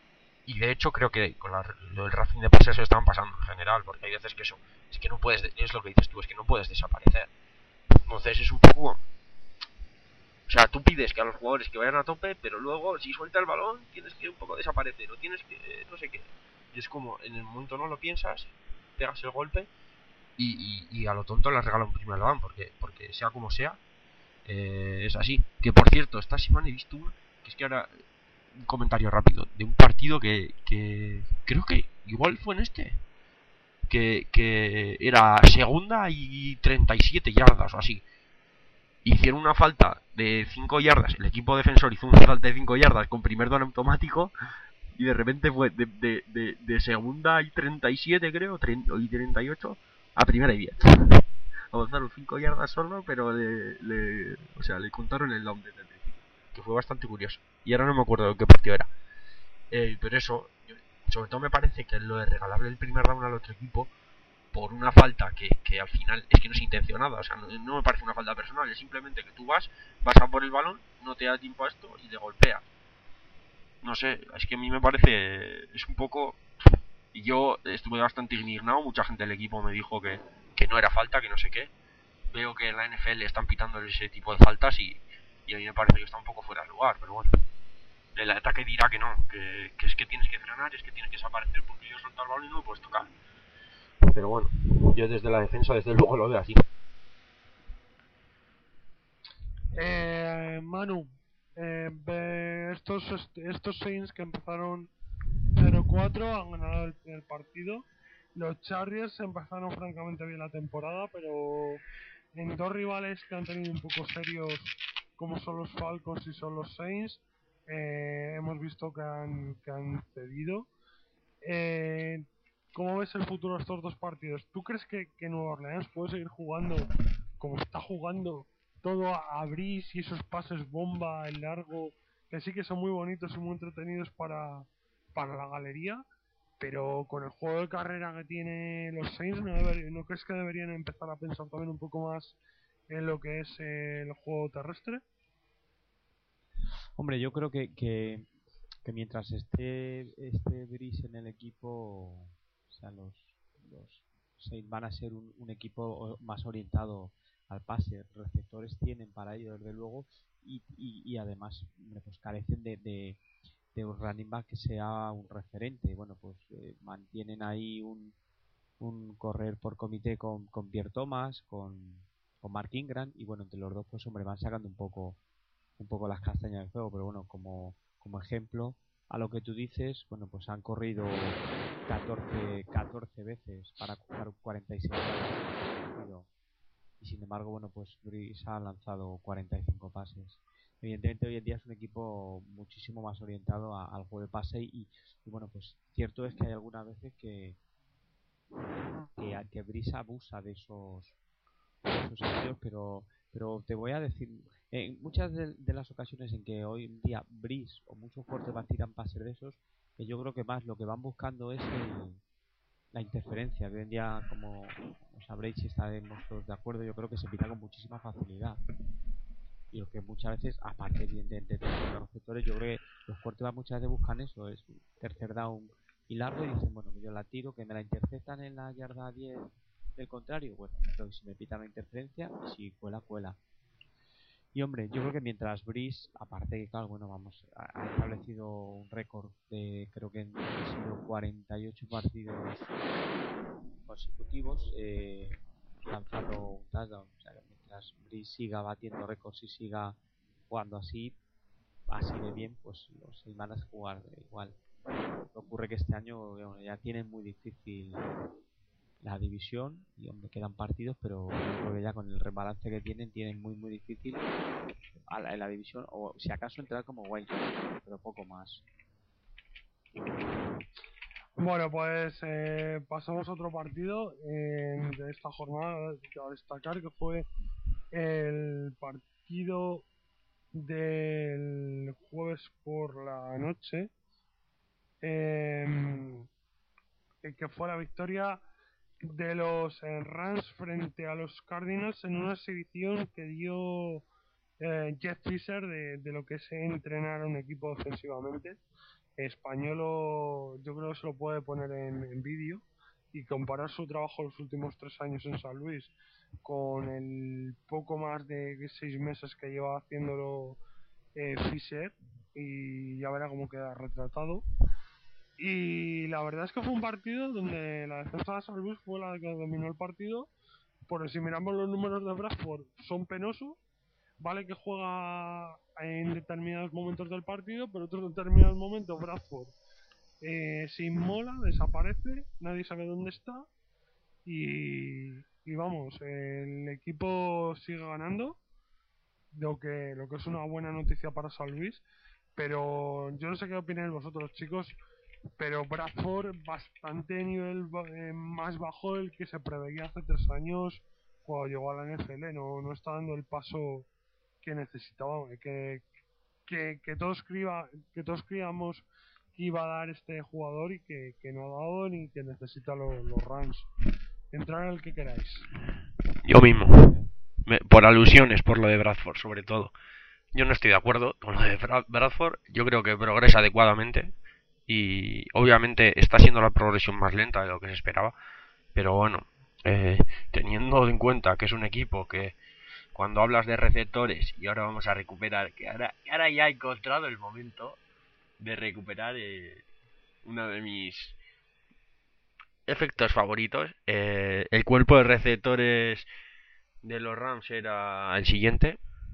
[SPEAKER 3] y de hecho creo que con la, lo del Racing de pases se estaban pasando en general, porque hay veces que eso, es que no puedes, es lo que dices tú, es que no puedes desaparecer. Entonces es un poco... O sea, tú pides que a los jugadores que vayan a tope, pero luego, si suelta el balón, tienes que un poco desaparecer, o tienes que, no sé qué. Y es como, en el momento no lo piensas, pegas el golpe, y, y, y a lo tonto le regala un primer down, porque, porque sea como sea, eh, es así. Que por cierto, esta semana he visto un, que es que ahora, un comentario rápido, de un partido que, que creo que igual fue en este, que, que era segunda y treinta y siete yardas o así. Hicieron una falta de cinco yardas, el equipo defensor hizo una falta de cinco yardas con primer down automático, y de repente fue de, de, de, de segunda y treinta y siete creo, treinta y treinta y ocho a primera y diez. Avanzaron cinco yardas solo, pero le, le, o sea, le contaron el down desde el principio, que fue bastante curioso. Y ahora no me acuerdo de qué partido era. Eh, pero eso, sobre todo me parece que lo de regalarle el primer down al otro equipo por una falta que, que al final es que no es intencionada, o sea, no, no me parece una falta personal, es simplemente que tú vas, vas a por el balón, no te da tiempo a esto y le golpea. No sé, es que a mí me parece, es un poco... Y yo estuve bastante indignado, mucha gente del equipo me dijo que, que no era falta, que no sé qué. Veo que en la N F L están pitando ese tipo de faltas y, y a mí me parece que está un poco fuera de lugar, pero bueno. El ataque dirá que no, que, que es que tienes que frenar, es que tienes que desaparecer porque yo soltar el balón y no lo puedes tocar. Pero bueno, yo desde la defensa desde luego lo veo así.
[SPEAKER 1] Eh, Manu, eh, estos, estos Saints que empezaron cero cuatro han ganado el, el partido. Los Chargers empezaron francamente bien la temporada, pero en dos rivales que han tenido un poco serios, como son los Falcons y son los Saints, eh, hemos visto que han, que han cedido. Eh, ¿Cómo ves el futuro de estos dos partidos? ¿Tú crees que, que Nueva Orleans puede seguir jugando como está jugando todo a, a Breeze y esos pases bomba en largo, que sí que son muy bonitos y muy entretenidos para, para la galería, pero con el juego de carrera que tiene los Saints, ¿no, deber, ¿no crees que deberían empezar a pensar también un poco más en lo que es eh, el juego terrestre?
[SPEAKER 2] Hombre, yo creo que, que, que mientras esté este Brice en el equipo, o sea, los, los Saints van a ser un, un equipo más orientado al pase. Receptores tienen para ello, desde luego, y, y, y además, hombre, pues carecen de, de, de un running back que sea un referente. Bueno, pues eh, mantienen ahí un, un correr por comité con, con Pierre Thomas, con, con Mark Ingram, y bueno, entre los dos, pues hombre, van sacando un poco un poco las castañas del fuego, pero bueno, como, como ejemplo a lo que tú dices, bueno, pues han corrido catorce, catorce veces para cruzar cuarenta y seis partido, y sin embargo, bueno, pues Brice ha lanzado cuarenta y cinco pases. Evidentemente hoy en día es un equipo muchísimo más orientado a, al juego de pase y, y bueno, pues cierto es que hay algunas veces que que, que Brice abusa de esos de esos sitios, pero pero te voy a decir, en muchas de, de las ocasiones en que hoy en día Brice o muchos quarterbacks tiran pases de esos, que yo creo que más lo que van buscando es el, la interferencia, que hoy en día, como, como sabréis, si estaremos todos de acuerdo, yo creo que se pita con muchísima facilidad. Y lo que muchas veces, aparte evidentemente de los receptores, yo creo que los quarterbacks muchas veces buscan eso, es tercer down y largo, y dicen, bueno, yo la tiro, que me la interceptan en la yarda diez del contrario, bueno, pero si me pitan la interferencia, y si cuela, cuela. Y hombre, yo creo que mientras Brice, aparte que claro, bueno, vamos, ha, ha establecido un récord de, creo que han sido cuarenta y ocho partidos consecutivos, eh, lanzando un touchdown. O sea, que mientras Brice siga batiendo récords y siga jugando así, así de bien, pues los seis van a jugar igual. Ocurre que este año bueno, ya tienen muy difícil la división y hombre, quedan partidos, pero yo creo que ya con el rebalance que tienen, tienen muy muy difícil a la, en la división, o si acaso entrar como wildcard, pero poco más.
[SPEAKER 1] Bueno, pues eh, pasamos a otro partido eh, de esta jornada a destacar, que fue el partido del jueves por la noche, eh, que fue la victoria de los eh, Rams frente a los Cardinals en una exhibición que dio eh, Jeff Fisher de, de lo que es entrenar a un equipo ofensivamente. Españolo yo creo que se lo puede poner en, en vídeo y comparar su trabajo los últimos tres años en San Luis con el poco más de seis meses que lleva haciéndolo eh, Fisher, y ya verá cómo queda retratado. Y la verdad es que fue un partido donde la defensa de San Luis fue la que dominó el partido, porque si miramos los números de Bradford son penosos. Vale que juega en determinados momentos del partido, pero en otros determinados momentos Bradford eh, se inmola, desaparece, nadie sabe dónde está y, y vamos, el equipo sigue ganando, lo que, lo que es una buena noticia para San Luis. Pero yo no sé qué opináis vosotros, chicos, pero Bradford bastante nivel eh, más bajo del que se preveía hace tres años cuando llegó a la N F L. No, no está dando el paso que necesitábamos, que, que, que todos creía, que todos creíamos que iba a dar este jugador y que, que no ha dado ni que necesita lo, los Rams. Entrar en el que queráis.
[SPEAKER 3] Yo mismo, Me, por alusiones, por lo de Bradford sobre todo. Yo no estoy de acuerdo con lo de Bradford. Yo creo que progresa adecuadamente y obviamente está siendo la progresión más lenta de lo que se esperaba, pero bueno, eh, teniendo en cuenta que es un equipo que cuando hablas de receptores, y ahora vamos a recuperar, que ahora, ahora ya he encontrado el momento de recuperar eh, uno de mis efectos favoritos. Eh, el cuerpo de receptores de los Rams era el siguiente.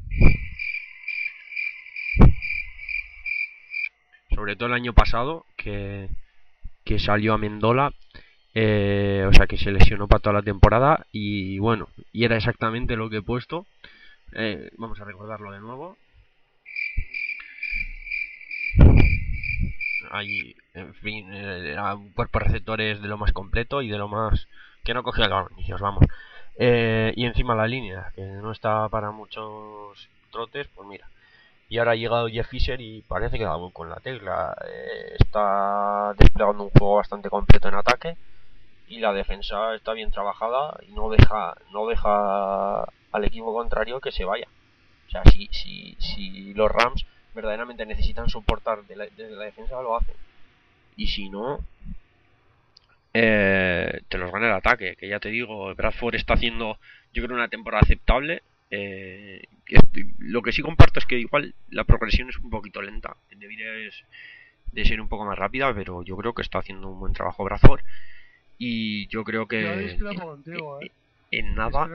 [SPEAKER 3] Sobre todo el año pasado, que, que salió Amendola, eh, o sea que se lesionó para toda la temporada, y bueno, y era exactamente lo que he puesto. Eh, vamos a recordarlo de nuevo. Ahí, en fin, era un cuerpo de receptores de lo más completo y de lo más que no cogía los inicios, vamos. Eh, y encima la línea, que no está para muchos trotes, pues mira. Y ahora ha llegado Jeff Fisher y parece que da con la tecla. Eh, está desplegando un juego bastante completo en ataque y la defensa está bien trabajada y no deja no deja al equipo contrario que se vaya. O sea, si, si, si los Rams verdaderamente necesitan soportar de la, de la defensa, lo hacen. Y si no, eh, te los gana el ataque. Que ya te digo, Bradford está haciendo, yo creo, una temporada aceptable. Eh, lo que sí comparto es que igual la progresión es un poquito lenta, debería de ser un poco más rápida, pero yo creo que está haciendo un buen trabajo Bradford y yo creo que
[SPEAKER 1] yo discrepo contigo, ¿eh?
[SPEAKER 3] en nada.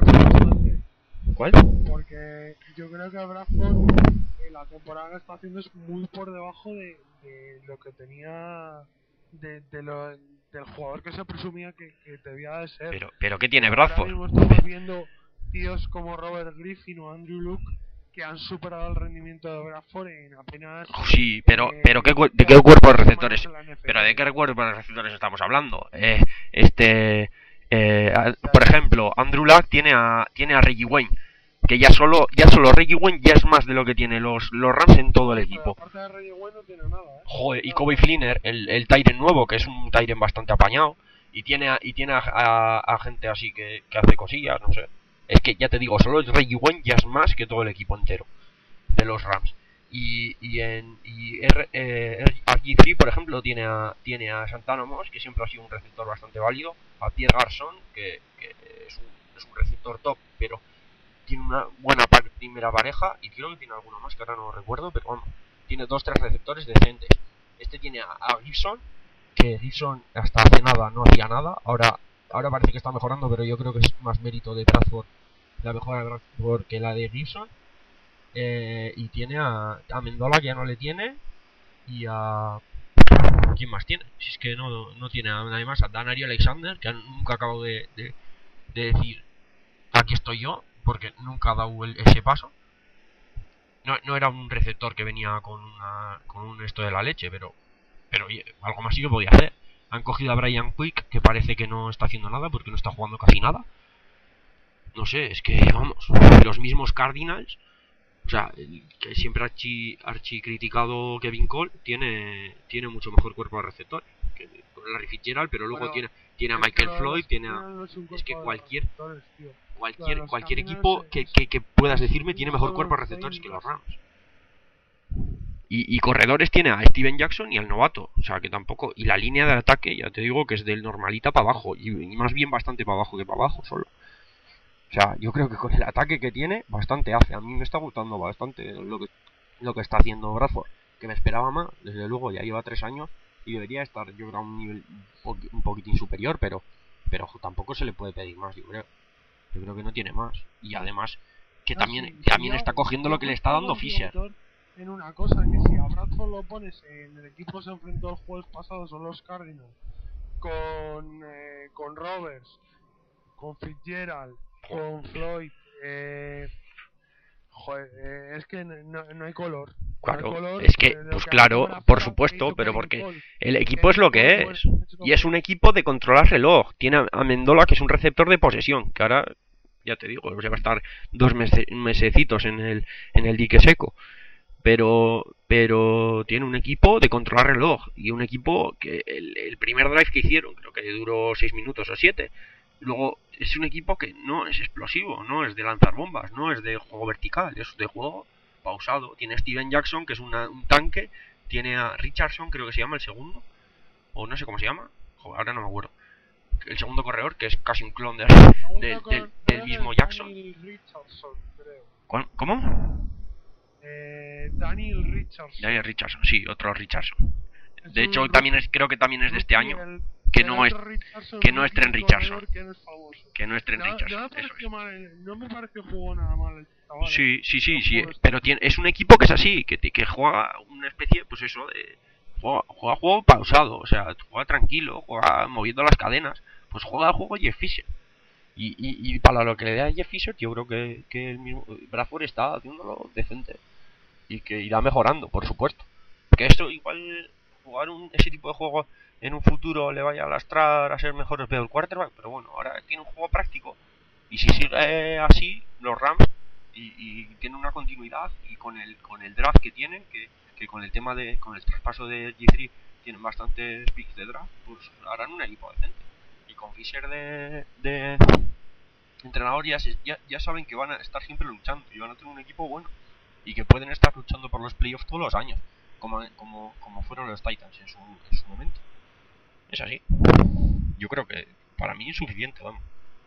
[SPEAKER 3] ¿Cuál?
[SPEAKER 1] Porque yo creo que Bradford en la temporada que está haciendo es muy por debajo de, de lo que tenía de, de lo, del jugador que se presumía que, que debía de ser.
[SPEAKER 3] Pero, pero ¿qué tiene Bradford?
[SPEAKER 1] Ahora mismo estamos viendo tíos como Robert Griffin o Andrew Luck que han superado el rendimiento de Bradford en apenas...
[SPEAKER 3] Oh, sí, pero, eh, pero ¿qué, ¿de qué cuerpo de receptores? ¿Pero de qué cuerpo de receptores estamos hablando? Eh, este... Eh, por ejemplo, Andrew Luck tiene a, tiene a Reggie Wayne, que ya solo ya solo Reggie Wayne ya es más de lo que tiene los, los Rams en todo el equipo.
[SPEAKER 1] Aparte de Reggie Wayne no tiene nada, ¿eh?
[SPEAKER 3] Joder, y Kobe Fleener, el, el Tyren nuevo, que es un Tyren bastante apañado, y tiene a, y tiene a, a, a gente así que, que hace cosillas, no sé. Es que ya te digo, solo el Reggie Wayne ya es más que todo el equipo entero de los Rams. Y, y en y R, eh, R G tres, por ejemplo, tiene a, tiene a Santana Moss, que siempre ha sido un receptor bastante válido, a Pierre Garçon, que, que es, un, es un receptor top, pero tiene una buena primera pareja, y creo que tiene alguna más que ahora no lo recuerdo, pero bueno, tiene dos tres receptores decentes. Este tiene a, a Gibson, que Gibson hasta hace nada no hacía nada, ahora ahora parece que está mejorando, pero yo creo que es más mérito de Bradford, la mejora de Bradford, que la de Gibson. Eh, y tiene a, a Mendola, que ya no le tiene, y a... ¿quién más tiene? Si es que no, no tiene a nadie más, a Danary Alexander, que nunca acabo de, de, de decir aquí estoy yo, porque nunca ha dado el, ese paso. No, no era un receptor que venía con una, con un esto de la leche, pero pero oye, algo más sí que podía hacer. Han cogido a Brian Quick, que parece que no está haciendo nada porque no está jugando casi nada. No sé, es que vamos, los mismos Cardinals, o sea, el que siempre archi, archi criticado Kevin Cole, tiene tiene mucho mejor cuerpo de receptor que Larry Fitzgerald, pero luego bueno, tiene tiene a Michael Floyd, tiene a, es que cualquier cualquier claro, cualquier equipo que, que, que puedas decirme tiene mejor cuerpo de receptores que los Rams. Y, y corredores tiene a Steven Jackson y al novato. O sea, que tampoco... Y la línea de ataque, ya te digo que es del normalita para abajo. Y, y más bien bastante para abajo que para abajo solo. O sea, yo creo que con el ataque que tiene, bastante hace. A mí me está gustando bastante lo que, lo que está haciendo Bradford. Que me esperaba más, desde luego, ya lleva tres años. Y debería estar, yo creo, a un nivel un, po un poquitín superior. Pero, pero tampoco se le puede pedir más, yo creo. Yo creo que no tiene más. Y además, que
[SPEAKER 1] No,
[SPEAKER 3] también,
[SPEAKER 1] sí,
[SPEAKER 3] también
[SPEAKER 1] yo-
[SPEAKER 3] está cogiendo
[SPEAKER 1] yo
[SPEAKER 3] lo que le está dando
[SPEAKER 1] contigo,
[SPEAKER 3] Fisher.
[SPEAKER 1] Aitor, en una cosa, que si a Bradford lo pones en el equipo que se enfrentó el jueves pasado, son los Cardinals, con, eh, con Roberts, con Fitzgerald, con Floyd, eh, joder, eh, es que no, no hay color. No hay
[SPEAKER 3] Claro,
[SPEAKER 1] color,
[SPEAKER 3] es que,
[SPEAKER 1] eh, lo
[SPEAKER 3] pues
[SPEAKER 1] que
[SPEAKER 3] claro,
[SPEAKER 1] hace
[SPEAKER 3] por
[SPEAKER 1] Bradford, que
[SPEAKER 3] supuesto,
[SPEAKER 1] hizo
[SPEAKER 3] pero
[SPEAKER 1] Kevin
[SPEAKER 3] porque
[SPEAKER 1] Cole.
[SPEAKER 3] el equipo
[SPEAKER 1] Kevin
[SPEAKER 3] es lo
[SPEAKER 1] Cole
[SPEAKER 3] que
[SPEAKER 1] fue-
[SPEAKER 3] es.
[SPEAKER 1] eso no
[SPEAKER 3] Y es
[SPEAKER 1] fue.
[SPEAKER 3] un equipo de controlar reloj. Tiene a Amendola, que es un receptor de posesión, que ahora, ya te digo, se va a estar dos mese mesecitos en el, en el dique seco. Pero, pero tiene un equipo de controlar reloj. Y un equipo que el, el primer drive que hicieron, creo que duró seis minutos o siete. Luego, es un equipo que no es explosivo, no es de lanzar bombas, no es de juego vertical, es de juego pausado. Tiene a Steven Jackson, que es una, un tanque. Tiene a Richardson, creo que se llama el segundo. O no sé cómo se llama. Joder, ahora no me acuerdo. El segundo corredor, que es casi un clon de, de, del, del mismo Jackson.
[SPEAKER 1] Daniel Richardson, creo.
[SPEAKER 3] ¿Cómo?
[SPEAKER 1] Eh, Daniel Richardson.
[SPEAKER 3] Daniel Richardson, sí, otro Richardson.
[SPEAKER 1] Es
[SPEAKER 3] De hecho,
[SPEAKER 1] un
[SPEAKER 3] también
[SPEAKER 1] rookie-
[SPEAKER 3] es, creo que también es de este
[SPEAKER 1] rookie,
[SPEAKER 3] año.
[SPEAKER 1] el-
[SPEAKER 3] Que
[SPEAKER 1] el
[SPEAKER 3] no es,
[SPEAKER 1] otro Richardson,
[SPEAKER 3] que no es
[SPEAKER 1] rookie
[SPEAKER 3] Trent Richardson.
[SPEAKER 1] corredor que no es famoso.
[SPEAKER 3] Que no es Trent
[SPEAKER 1] No, no
[SPEAKER 3] Richardson.
[SPEAKER 1] me
[SPEAKER 3] Eso
[SPEAKER 1] pareció
[SPEAKER 3] es.
[SPEAKER 1] mal, no me parece que jugó nada mal el chaval. ¿eh?
[SPEAKER 3] Sí, sí, sí,
[SPEAKER 1] No
[SPEAKER 3] sí.
[SPEAKER 1] jugó-
[SPEAKER 3] Pero tiene, es un equipo que es así, que, que juega una especie, pues eso, de. Juega, juega juego pausado, o sea, juega tranquilo, juega moviendo las cadenas. Pues juega el juego Jeff Fisher. Y, y, y para lo que le dé a Jeff Fisher, yo creo que, que el mismo Bradford está haciéndolo decente. Y que irá mejorando, por supuesto. Que esto igual, jugar un, ese tipo de juego en un futuro le vaya a lastrar a ser mejor el quarterback. Pero bueno, ahora tiene un juego práctico. Y si sigue así, los Rams, y, y tiene una continuidad, y con el con el draft que tienen, que, que con el tema de, con el traspaso de G tres tienen bastantes picks de draft, pues harán un equipo decente. Y con Fisher de, de entrenador ya, se, ya, ya saben que van a estar siempre luchando y van a tener un equipo bueno. Y que pueden estar luchando por los playoffs todos los años, como, como, como fueron los Titans en su, en su momento. Es así. Yo creo que para mí es suficiente, vamos.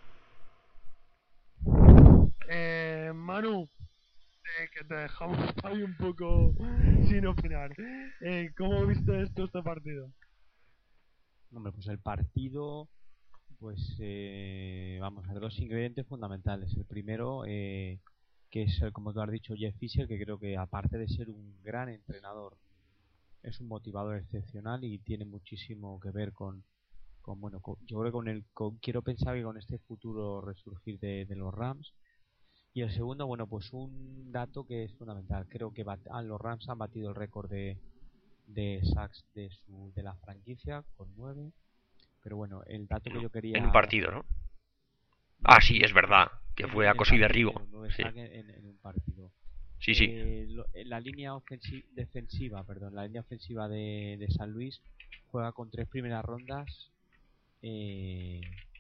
[SPEAKER 1] Eh, Manu, eh, que te dejamos ahí un poco sin opinar. Eh, ¿Cómo viste esto este partido?
[SPEAKER 2] Hombre, pues el partido, pues eh, vamos a ver dos ingredientes fundamentales. El primero, eh, que es, como tú has dicho, Jeff Fisher, que creo que aparte de ser un gran entrenador, es un motivador excepcional y tiene muchísimo que ver con, con bueno, con, yo creo que con el, con, quiero pensar que con este futuro resurgir de, de los Rams. Y el segundo, bueno, pues un dato que es fundamental. Creo que bat, ah, los Rams han batido el récord de, de sacks de su de la franquicia con nueve. Pero bueno, el dato que yo quería...
[SPEAKER 3] En un partido, ¿no? Ah, sí, es verdad, que fue acoso y derribo.
[SPEAKER 2] nueve
[SPEAKER 3] Sí.
[SPEAKER 2] sacks en, en un partido.
[SPEAKER 3] Sí, sí.
[SPEAKER 2] Eh, lo, la línea ofensiva, defensiva, perdón, la línea ofensiva de, de San Luis juega con tres primeras rondas eh,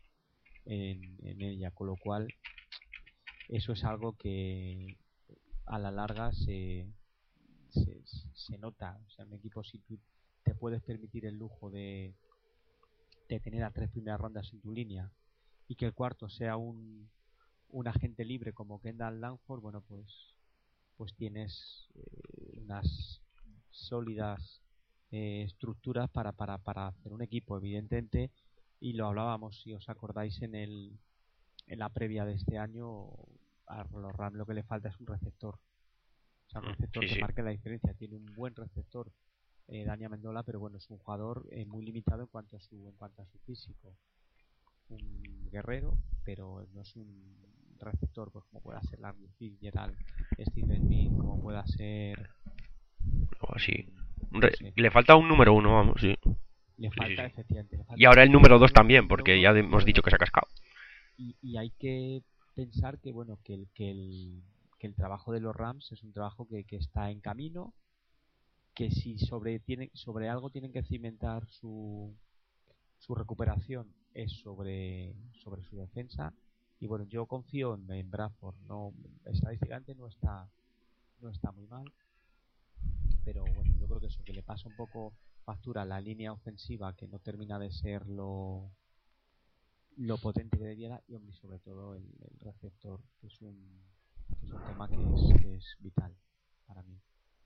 [SPEAKER 2] en, en ella, con lo cual eso es algo que a la larga se, se, se nota. O sea, un equipo, si tú te puedes permitir el lujo de, de tener a tres primeras rondas en tu línea y que el cuarto sea un, un agente libre como Kendall Langford, bueno, pues pues tienes eh, unas sólidas eh, estructuras para, para, para hacer un equipo, evidentemente, y lo hablábamos, si os acordáis, en el en la previa de este año. A los Rams lo que le falta es un receptor, o sea, un receptor
[SPEAKER 3] Sí,
[SPEAKER 2] que
[SPEAKER 3] sí.
[SPEAKER 2] marque la diferencia. Tiene un buen receptor, eh, Dani Amendola, pero bueno, es un jugador eh, muy limitado en cuanto a su en cuanto a su físico, un guerrero, pero no es un receptor pues como pueda ser Larry Fitzgerald, Stephen Smith, como pueda ser
[SPEAKER 3] O así.
[SPEAKER 2] no
[SPEAKER 3] Re-
[SPEAKER 2] sé,
[SPEAKER 3] Le falta un número uno, vamos, sí.
[SPEAKER 2] le
[SPEAKER 3] Sí,
[SPEAKER 2] falta
[SPEAKER 3] sí, sí.
[SPEAKER 2] efectivamente le falta
[SPEAKER 3] Y ahora el
[SPEAKER 2] un
[SPEAKER 3] número dos
[SPEAKER 2] uno,
[SPEAKER 3] también,
[SPEAKER 2] número
[SPEAKER 3] porque
[SPEAKER 2] uno,
[SPEAKER 3] ya
[SPEAKER 2] y
[SPEAKER 3] hemos
[SPEAKER 2] bueno,
[SPEAKER 3] dicho que se ha cascado.
[SPEAKER 2] y, y hay que pensar que bueno que el que el que el trabajo de los Rams es un trabajo que, que está en camino, que si sobre tiene sobre algo tienen que cimentar su su recuperación es sobre sobre su defensa. Y bueno, yo confío en, en Bradford. No, estadísticamente no está no está muy mal. pero bueno, yo creo que eso, que le pasa un poco factura a la línea ofensiva, que no termina de ser lo lo potente que debiera, y hombre, sobre todo el, el receptor, que es un, que es un tema que es, que es vital para mí.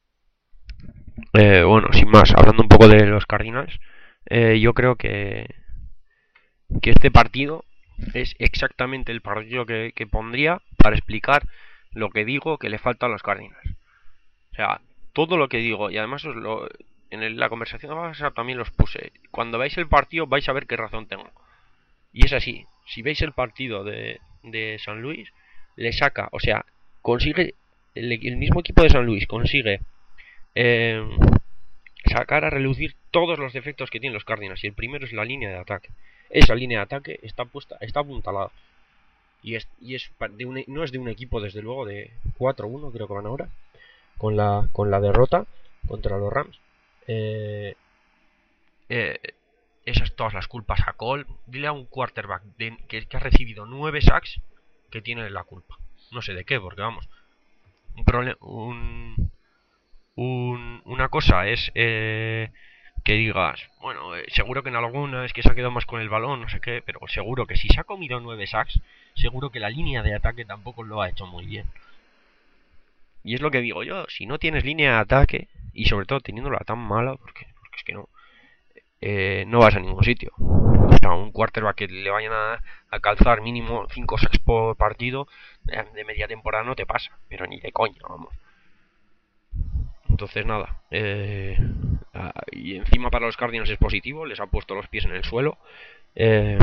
[SPEAKER 3] Eh, bueno, sin más, hablando un poco de los Cardinals, eh, yo creo que, que este partido es exactamente el partido que, que pondría para explicar lo que digo que le falta a los Cardinals. O sea, todo lo que digo, y además os lo, en el, la conversación de WhatsApp también los puse. Cuando veáis el partido vais a ver qué razón tengo. Y es así, si veis el partido de, de San Luis, le saca, o sea, consigue, el, el mismo equipo de San Luis consigue eh, sacar a relucir todos los defectos que tienen los Cardinals. Y el primero es la línea de ataque. Esa línea de ataque está puesta, está apuntalada. Y es, y es de un, no es de un equipo, desde luego, de cuatro uno, creo que van ahora, con la, con la derrota contra los Rams. Eh, eh, esas todas las culpas a Cole. Dile a un quarterback de, que, que ha recibido nueve sacks que tiene la culpa. No sé de qué, porque vamos. Un problema. Un, un, una cosa es eh, que digas, bueno, eh, seguro que en alguna es que se ha quedado más con el balón, no sé qué, pero seguro que si se ha comido nueve sacks, seguro que la línea de ataque tampoco lo ha hecho muy bien. Y es lo que digo yo, si no tienes línea de ataque, y sobre todo teniéndola tan mala, porque, porque es que no, eh, no vas a ningún sitio. O sea, un quarterback que le vayan a, a calzar mínimo cinco sacks por partido de, de media temporada no te pasa, pero ni de coña, vamos. Entonces nada, eh, y encima para los Cardinals es positivo, les ha puesto los pies en el suelo. Eh,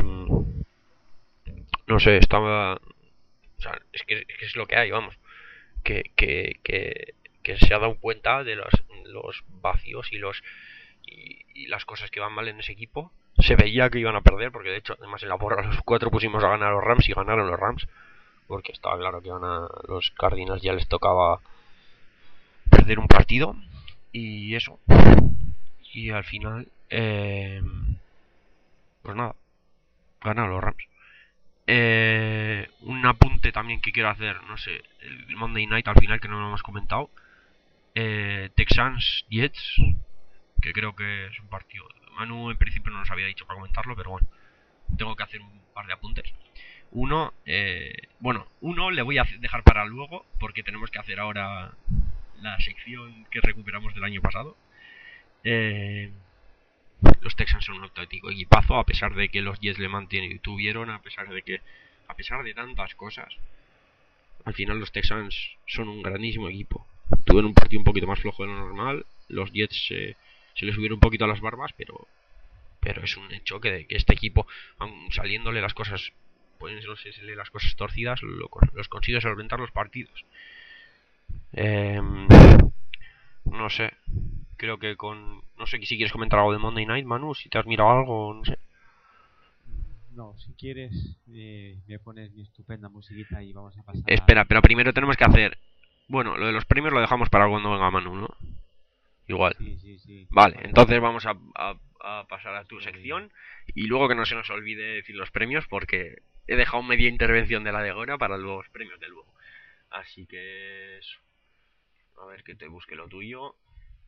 [SPEAKER 3] no sé, estaba, o sea, es que, es que es lo que hay, vamos, que, que, que, que se ha dado cuenta de los, los vacíos y los y, y las cosas que van mal en ese equipo. Se veía que iban a perder, porque de hecho, además en la porra los cuatro pusimos a ganar a los Rams y ganaron los Rams, porque estaba claro que iban a, los Cardinals ya les tocaba perder un partido. Y eso. Y al final, eh, pues nada, ganaron los Rams. Eh, un apunte también que quiero hacer, no sé, el Monday Night al final que no lo hemos comentado. Eh, Texans Jets, que creo que es un partido. Manu en principio no nos había dicho para comentarlo, pero bueno, tengo que hacer un par de apuntes. Uno, eh, bueno, uno le voy a dejar para luego, porque tenemos que hacer ahora la sección que recuperamos del año pasado. Eh, los Texans son un auténtico equipazo, a pesar de que los Jets le mantienen, tuvieron, a pesar de que, a pesar de tantas cosas, al final los Texans son un grandísimo equipo. Tuvieron un partido un poquito más flojo de lo normal, los Jets eh, se les subieron un poquito a las barbas, pero pero es un hecho que, que este equipo, aun saliéndole las cosas, pueden serle las cosas torcidas, lo, los consigue solventar los partidos. Eh, no sé, creo que con, no sé si quieres comentar algo de Monday Night, Manu, si te has mirado algo, no sé.
[SPEAKER 2] No, si quieres, eh, me pones mi estupenda musiquita y vamos a pasar.
[SPEAKER 3] Espera,
[SPEAKER 2] a...
[SPEAKER 3] pero primero tenemos que hacer, bueno, lo de los premios lo dejamos para cuando venga Manu, ¿no? Igual.
[SPEAKER 2] Sí, sí, sí.
[SPEAKER 3] Vale,
[SPEAKER 2] Vale,
[SPEAKER 3] entonces vamos a, a, a pasar a tu
[SPEAKER 2] sí,
[SPEAKER 3] sección y luego que no se nos olvide decir los premios, porque he dejado media intervención de la de Gora para los premios del luego. Así que eso. A ver que te busque lo tuyo.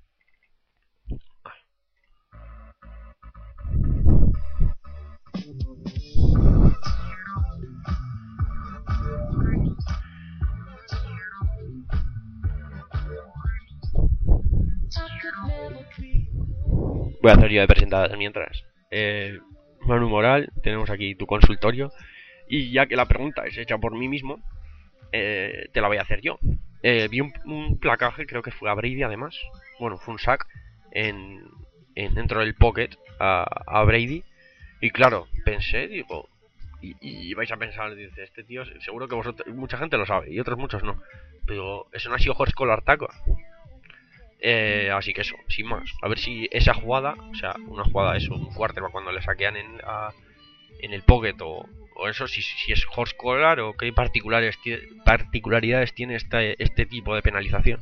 [SPEAKER 3] Voy a hacer yo de presentadas mientras. Eh, Manu Moral, tenemos aquí tu consultorio. Y ya que la pregunta es hecha por mí mismo, eh, te la voy a hacer yo. Eh, vi un, un placaje, creo que fue a Brady además. Bueno, fue un sack en, en, dentro del pocket a, a Brady. Y claro, pensé, digo, y, y vais a pensar, dice, este tío, seguro que vosotros, mucha gente lo sabe y otros muchos no. Pero eso no ha sido Horst Artaco. Eh, así que eso, sin más. A ver si esa jugada, o sea, una jugada, eso, un quarterback cuando le saquean en, a, en el pocket o, o eso, si, si es horse collar o qué particulares, particularidades tiene este, este tipo de penalización.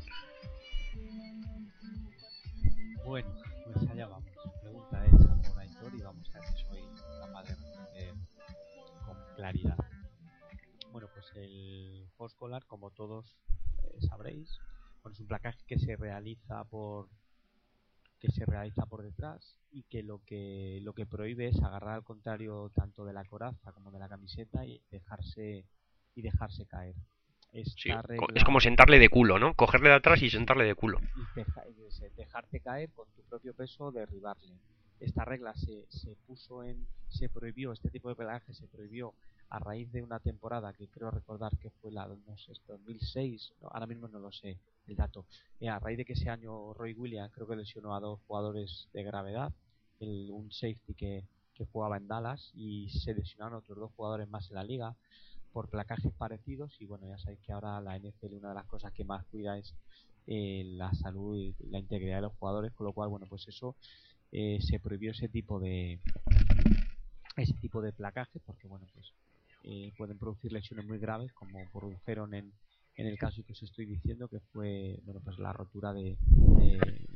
[SPEAKER 2] Bueno, pues allá vamos. Pregunta hecha por Aitor y vamos a ver si soy capaz de responder con claridad. Bueno, pues el horse collar, como todos eh, sabréis, bueno, es un placaje que se realiza por que se realiza por detrás y que lo que lo que prohíbe es agarrar al contrario tanto de la coraza como de la camiseta y dejarse y dejarse caer.
[SPEAKER 3] Sí,
[SPEAKER 2] Esta
[SPEAKER 3] co-
[SPEAKER 2] regla
[SPEAKER 3] es como sentarle de culo, ¿no? Cogerle de atrás y sentarle de culo.
[SPEAKER 2] y deja- es dejarte caer con tu propio peso, derribarle. Esta regla se, se puso en se prohibió, este tipo de pelaje se prohibió a raíz de una temporada que creo recordar que fue la no sé, dos mil seis, no, ahora mismo no lo sé el dato. Eh, a raíz de que ese año Roy Williams creo que lesionó a dos jugadores de gravedad, el, un safety que, que jugaba en Dallas, y se lesionaron otros dos jugadores más en la liga por placajes parecidos. Y bueno, ya sabéis que ahora la N F L una de las cosas que más cuida es eh, la salud y la integridad de los jugadores, con lo cual bueno, pues eso eh, se prohibió ese tipo de ese tipo de placajes porque bueno, pues eh, pueden producir lesiones muy graves, como produjeron en, en el caso que os estoy diciendo, que fue bueno, pues la rotura de, de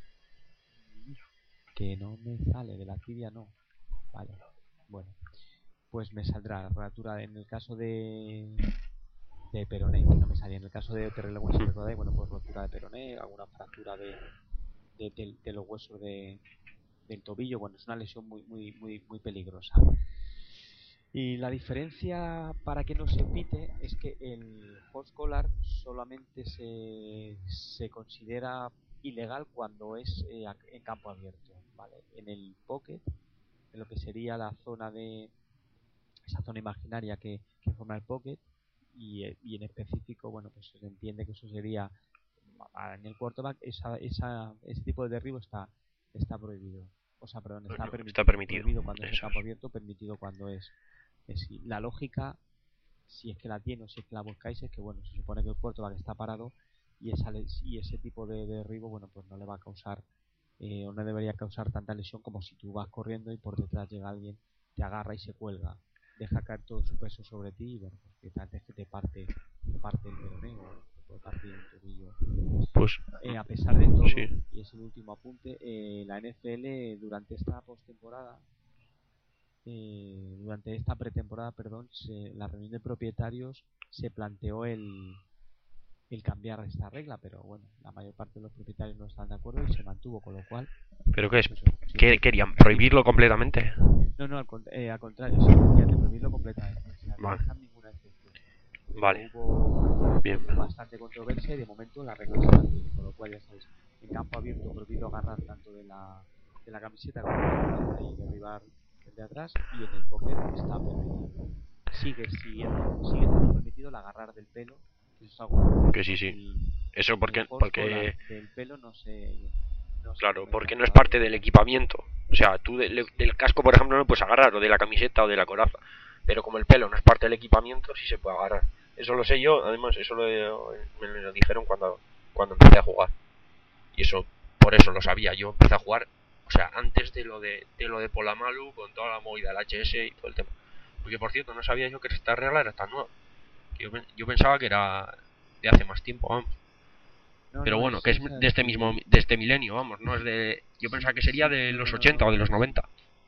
[SPEAKER 2] que no me sale de la tibia, no, vale, bueno, pues me saldrá la rotura en el caso de de peroné, que no me salía. En el caso de Terrell Owens, si recordáis, bueno, pues rotura de peroné, alguna fractura de, de, de, de los huesos de, del tobillo. Bueno, es una lesión muy muy muy muy peligrosa. Y la diferencia para que no se pite es que el horse collar solamente se, se considera ilegal cuando es eh, en campo abierto, ¿vale? En el pocket, en lo que sería la zona de esa zona imaginaria que, que forma el pocket, y, y en específico, bueno, pues se entiende que eso sería en el quarterback, esa, esa, ese tipo de derribo está está prohibido. O sea, perdón, está
[SPEAKER 3] No,
[SPEAKER 2] permitido.
[SPEAKER 3] está permitido.
[SPEAKER 2] Prohibido cuando es
[SPEAKER 3] Eso
[SPEAKER 2] en campo
[SPEAKER 3] es.
[SPEAKER 2] abierto, permitido cuando es, es. La lógica, si es que la tiene o si es que la buscáis, es que bueno, se supone que el quarterback está parado y, esa, y ese tipo de derribo, bueno, pues no le va a causar eh, o no debería causar tanta lesión como si tú vas corriendo y por detrás llega alguien, te agarra y se cuelga, deja caer todo su peso sobre ti y bueno, pues que antes que te parte, te parte el peroné o te puede partir el tobillo.
[SPEAKER 3] Pues
[SPEAKER 2] Eh, a pesar de todo,
[SPEAKER 3] sí.
[SPEAKER 2] y es el último apunte, eh, la N F L durante esta postemporada, eh, durante esta pretemporada, perdón, se, la reunión de propietarios se planteó el, el cambiar esta regla, pero bueno, la mayor parte de los propietarios no están de acuerdo y se mantuvo, con lo cual.
[SPEAKER 3] ¿Pero qué es?
[SPEAKER 2] Pues, sí,
[SPEAKER 3] ¿Qué querían? ¿Prohibirlo completamente?
[SPEAKER 2] No, no, al, eh, al contrario, sí, efectivamente, prohibirlo completamente, o sea, no
[SPEAKER 3] Vale.
[SPEAKER 2] dejar ninguna excepción. Pero
[SPEAKER 3] Vale.
[SPEAKER 2] hubo,
[SPEAKER 3] Bien.
[SPEAKER 2] hubo bastante controversia y de momento la regla se mantiene, con lo cual ya sabéis, en campo abierto prohibido agarrar tanto de la, de la camiseta como de la coraza y derribar desde atrás, y en el pocket está permitido. Sigue siguiendo, sigue estando permitido el agarrar del pelo, que eso es algo
[SPEAKER 3] Que sí, sí.
[SPEAKER 2] el,
[SPEAKER 3] Eso porque,
[SPEAKER 2] el horse collar
[SPEAKER 3] porque
[SPEAKER 2] del pelo no se, no se
[SPEAKER 3] claro,
[SPEAKER 2] permite
[SPEAKER 3] porque no es
[SPEAKER 2] todavía.
[SPEAKER 3] parte del equipamiento. O sea, tú de- del casco, por ejemplo, no puedes agarrar, o de la camiseta o de la coraza. Pero como el pelo no es parte del equipamiento, sí se puede agarrar. Eso lo sé yo, además, eso lo, me lo dijeron cuando, cuando empecé a jugar. Y eso, por eso lo sabía. Yo empecé a jugar, o sea, antes de lo de, de lo de Polamalu, con toda la movida del H S y todo el tema. Porque, por cierto, no sabía yo que esta regla era tan nueva. Yo, yo pensaba que era de hace más tiempo, vamos.
[SPEAKER 2] No,
[SPEAKER 3] Pero
[SPEAKER 2] no,
[SPEAKER 3] bueno,
[SPEAKER 2] es,
[SPEAKER 3] que es
[SPEAKER 2] es
[SPEAKER 3] de este mismo, de este milenio, vamos, no es de. Yo pensaba que sería de los ochenta o de los noventa.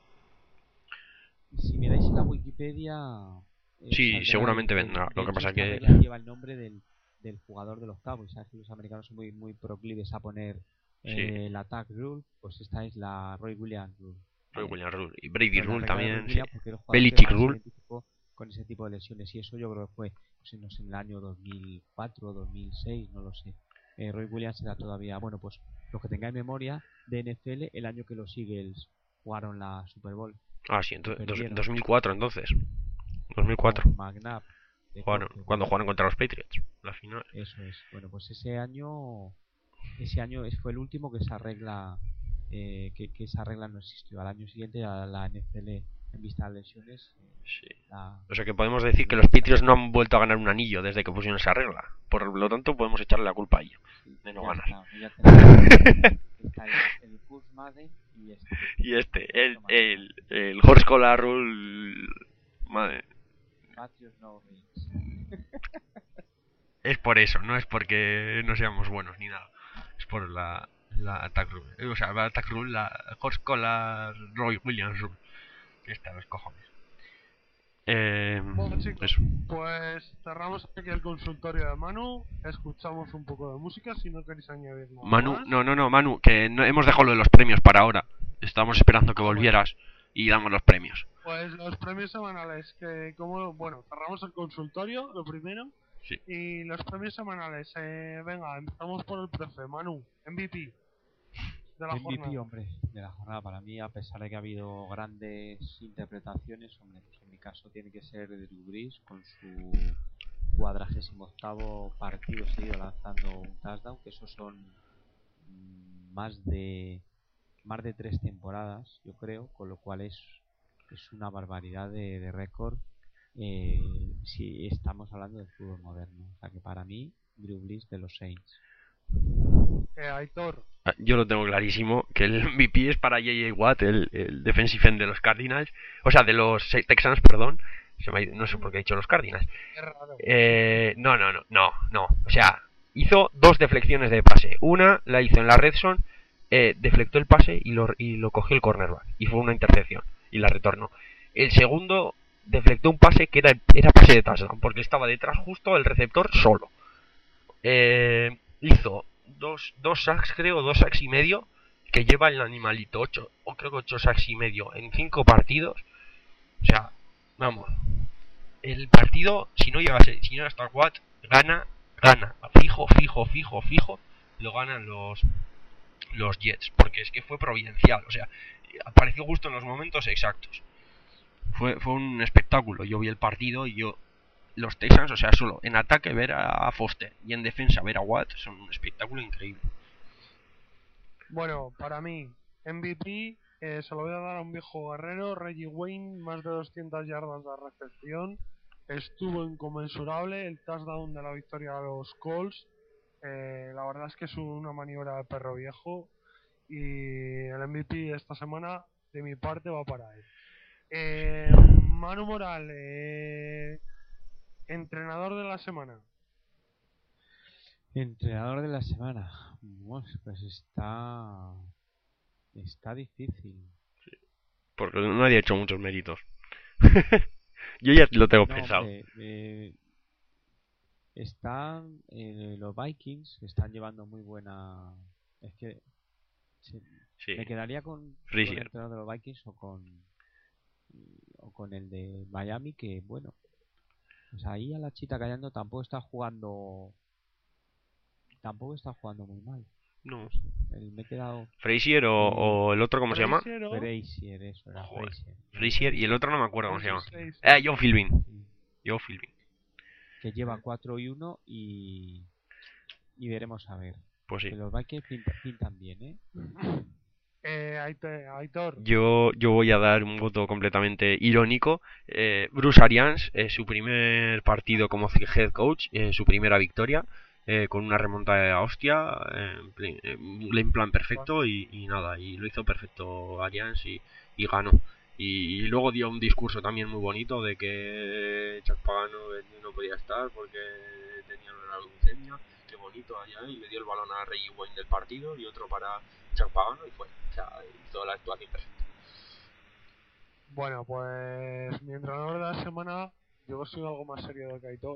[SPEAKER 2] Si miráis en la Wikipedia, eh,
[SPEAKER 3] Sí,
[SPEAKER 2] saldrá
[SPEAKER 3] seguramente
[SPEAKER 2] el, el,
[SPEAKER 3] vendrá.
[SPEAKER 2] de
[SPEAKER 3] Lo que
[SPEAKER 2] hecho,
[SPEAKER 3] pasa
[SPEAKER 2] esta
[SPEAKER 3] que.
[SPEAKER 2] regla lleva el nombre del, del jugador de los Cowboys. Sabes que los americanos son muy muy proclives a poner
[SPEAKER 3] Sí,
[SPEAKER 2] eh, el attack rule, pues esta es la Roy Williams rule,
[SPEAKER 3] Roy
[SPEAKER 2] ¿vale?
[SPEAKER 3] Williams Rule. Y Brady
[SPEAKER 2] Pues la
[SPEAKER 3] Rule
[SPEAKER 2] regla de Roy
[SPEAKER 3] también, sí.
[SPEAKER 2] Williams porque el jugador que
[SPEAKER 3] Belichick
[SPEAKER 2] más se
[SPEAKER 3] Rule.
[SPEAKER 2] identificó con ese tipo de lesiones, y eso yo creo que fue pues, no sé, en el año dos mil cuatro, dos mil seis, no lo sé. Eh, Roy Williams era todavía, bueno, pues los que tengáis memoria de N F L, el año que los Eagles jugaron la Super Bowl
[SPEAKER 3] Ah, sí,
[SPEAKER 2] y
[SPEAKER 3] entonces, dos-
[SPEAKER 2] perdieron
[SPEAKER 3] 2004 entonces. dos mil cuatro.
[SPEAKER 2] con McNabb de
[SPEAKER 3] Jugaron,
[SPEAKER 2] coach,
[SPEAKER 3] cuando jugaron contra los Patriots. La final.
[SPEAKER 2] eso es. Bueno, pues ese año, ese año es- fue el último que esa regla, eh, que, que esa regla no existió. Al año siguiente, a la N F L, en vista de lesiones, eh,
[SPEAKER 3] Sí.
[SPEAKER 2] la,
[SPEAKER 3] O sea que podemos decir que los Patriots no han vuelto a ganar un anillo desde que pusieron esa regla. Por lo tanto, podemos echarle la culpa a ellos
[SPEAKER 2] sí,
[SPEAKER 3] de no
[SPEAKER 2] ya
[SPEAKER 3] ganar.
[SPEAKER 2] está, ya tenemos, está el, el Pulse Madden y este.
[SPEAKER 3] Y este, el,
[SPEAKER 2] Toma,
[SPEAKER 3] el, el Horse Collar Rule. Madre.
[SPEAKER 2] Patriots no rings.
[SPEAKER 3] Es por eso, no es porque no seamos buenos ni nada. Es por la, la Attack Rule. O sea, la Attack Rule, la Horse Collar Roy Williams Rule. Que está los cojones. Eh,
[SPEAKER 1] Bueno, chicos,
[SPEAKER 3] eso.
[SPEAKER 1] pues cerramos aquí el consultorio de Manu, escuchamos un poco de música si no queréis añadir nada
[SPEAKER 3] Manu,
[SPEAKER 1] más.
[SPEAKER 3] no, no, no, Manu, que no, hemos dejado lo de los premios para ahora. Estamos esperando que
[SPEAKER 1] Ah, bueno.
[SPEAKER 3] volvieras y damos los premios.
[SPEAKER 1] Pues los premios semanales, que como, bueno, cerramos el consultorio, lo primero.
[SPEAKER 3] Sí.
[SPEAKER 1] Y los premios semanales, eh, venga, empezamos por el profe, Manu, M V P de la
[SPEAKER 2] M V P,
[SPEAKER 1] jornada.
[SPEAKER 2] hombre, de la jornada. Para mí, a pesar de que ha habido grandes interpretaciones, hombre, pues en mi caso tiene que ser Drew Brees con su cuadragésimo octavo partido seguido lanzando un touchdown, que esos son mm, más de más de tres temporadas, yo creo, con lo cual es es una barbaridad de, de récord eh, si estamos hablando del fútbol moderno. O sea que para mí, Drew Brees de los Saints.
[SPEAKER 1] Eh, Aitor.
[SPEAKER 3] Yo lo tengo clarísimo, que el M V P es para J J Watt, el, el defensive end de los Cardinals, o sea, de los Texans, perdón. Se me ha ido, no sé por qué he dicho los Cardinals.
[SPEAKER 1] Es raro.
[SPEAKER 3] Eh, no, no, no, no, no. O sea, hizo dos deflecciones de pase. Una la hizo en la red zone, eh, deflectó el pase y lo, y lo cogió el cornerback. Y fue una intercepción. Y la retornó. El segundo deflectó un pase que era, era pase de touchdown, porque estaba detrás justo del receptor solo. Eh, hizo dos, dos sacks, creo, dos sacks y medio, que lleva el animalito. Ocho, o creo que ocho sacks y medio en cinco partidos. O sea, vamos. El partido, si no llevase, si no está Watt, gana, gana, fijo, fijo, fijo, fijo, lo ganan los los Jets, porque es que fue providencial, o sea, apareció justo en los momentos exactos. Fue, fue un espectáculo. Yo vi el partido y yo, los Texans, o sea, solo en ataque ver a Foster y en defensa ver a Watt, son un espectáculo increíble.
[SPEAKER 1] Bueno, para mí, M V P eh, se lo voy a dar a un viejo guerrero, Reggie Wayne, más de doscientas yardas de recepción. Estuvo inconmensurable el touchdown de la victoria de los Colts. Eh, la verdad es que es una maniobra de perro viejo. Y el M V P esta semana, de mi parte, va para él. Eh, Manu Moral, eh, entrenador de la semana.
[SPEAKER 2] Entrenador de la semana. Uf, pues está está difícil.
[SPEAKER 3] Porque nadie ha hecho muchos méritos. Yo ya lo tengo
[SPEAKER 2] No,
[SPEAKER 3] pensado.
[SPEAKER 2] hombre, eh, están eh, los Vikings que están llevando muy buena. Es que se-
[SPEAKER 3] Sí,
[SPEAKER 2] me quedaría con, con el
[SPEAKER 3] Frazier.
[SPEAKER 2] entrenador de los Vikings o con o con el de Miami, que bueno, pues ahí a la chita callando tampoco está jugando tampoco está jugando muy mal.
[SPEAKER 3] No.
[SPEAKER 2] No sé, el- me he quedado
[SPEAKER 3] Frazier o, o el otro, ¿cómo se llama?
[SPEAKER 1] Frazier o-
[SPEAKER 2] Frazier, eso era
[SPEAKER 3] Joder.
[SPEAKER 2] Frazier.
[SPEAKER 3] Frazier y el otro no me acuerdo cómo se llama.
[SPEAKER 1] seis,
[SPEAKER 3] Eh, Joe Philbin.
[SPEAKER 2] Sí,
[SPEAKER 3] Joe Philbin.
[SPEAKER 2] que lleva cuatro y uno y y veremos a ver.
[SPEAKER 3] Pues sí.
[SPEAKER 2] Que los Vikings pinta- pintan bien, ¿eh?
[SPEAKER 1] Eh, Aite- Aitor.
[SPEAKER 3] Yo, yo voy a dar un voto completamente irónico. Eh, Bruce Arians, eh, su primer partido como head coach, eh, su primera victoria, eh, con una remontada a hostia, eh, en pli- eh, en plan perfecto y, y nada, y lo hizo perfecto Arians y, y ganó. Y, y luego dio un discurso también muy bonito de que Chuck Pagano eh, no podía estar porque tenía una leucemia. Qué bonito allá, y le dio el balón a Reggie Wayne del partido y otro para Chuck Pagano y fue. O sea, hizo la actuación perfecta.
[SPEAKER 1] Bueno, pues mi entrenador de la semana, yo soy algo más serio de que Aitor.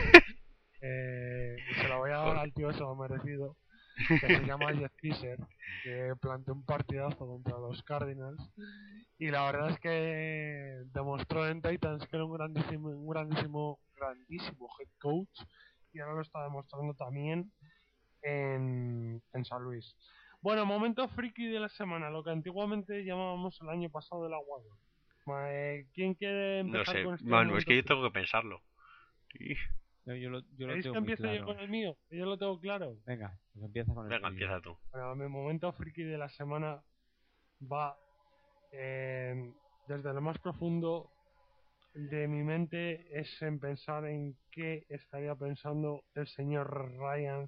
[SPEAKER 1] eh, y se lo voy a dar al tío, se lo ha merecido. Que se llama Jeff Fisher, que planteó un partidazo contra los Cardinals. Y la verdad es que demostró en Titans que era un grandísimo, un grandísimo, grandísimo head coach. Y ahora lo está demostrando también en, en San Luis. Bueno, momento friki de la semana, lo que antiguamente llamábamos el año pasado el aguado. Ma- eh, ¿Quién quiere
[SPEAKER 3] No
[SPEAKER 1] empezar
[SPEAKER 3] sé,
[SPEAKER 1] con este
[SPEAKER 3] Manu, es
[SPEAKER 1] momento
[SPEAKER 3] que yo
[SPEAKER 1] friki?
[SPEAKER 3] tengo que pensarlo. Sí.
[SPEAKER 2] No, yo lo, yo lo
[SPEAKER 1] ¿Queréis
[SPEAKER 2] tengo
[SPEAKER 1] que
[SPEAKER 2] muy
[SPEAKER 1] empiece yo
[SPEAKER 2] claro.
[SPEAKER 1] con el mío? Que yo lo tengo claro.
[SPEAKER 2] Venga, pues empieza con el
[SPEAKER 3] Venga,
[SPEAKER 2] tuyo.
[SPEAKER 3] empieza tú.
[SPEAKER 1] Bueno, mi momento friki de la semana va eh, desde lo más profundo de mi mente, es en pensar en qué estaría pensando el señor Ryan,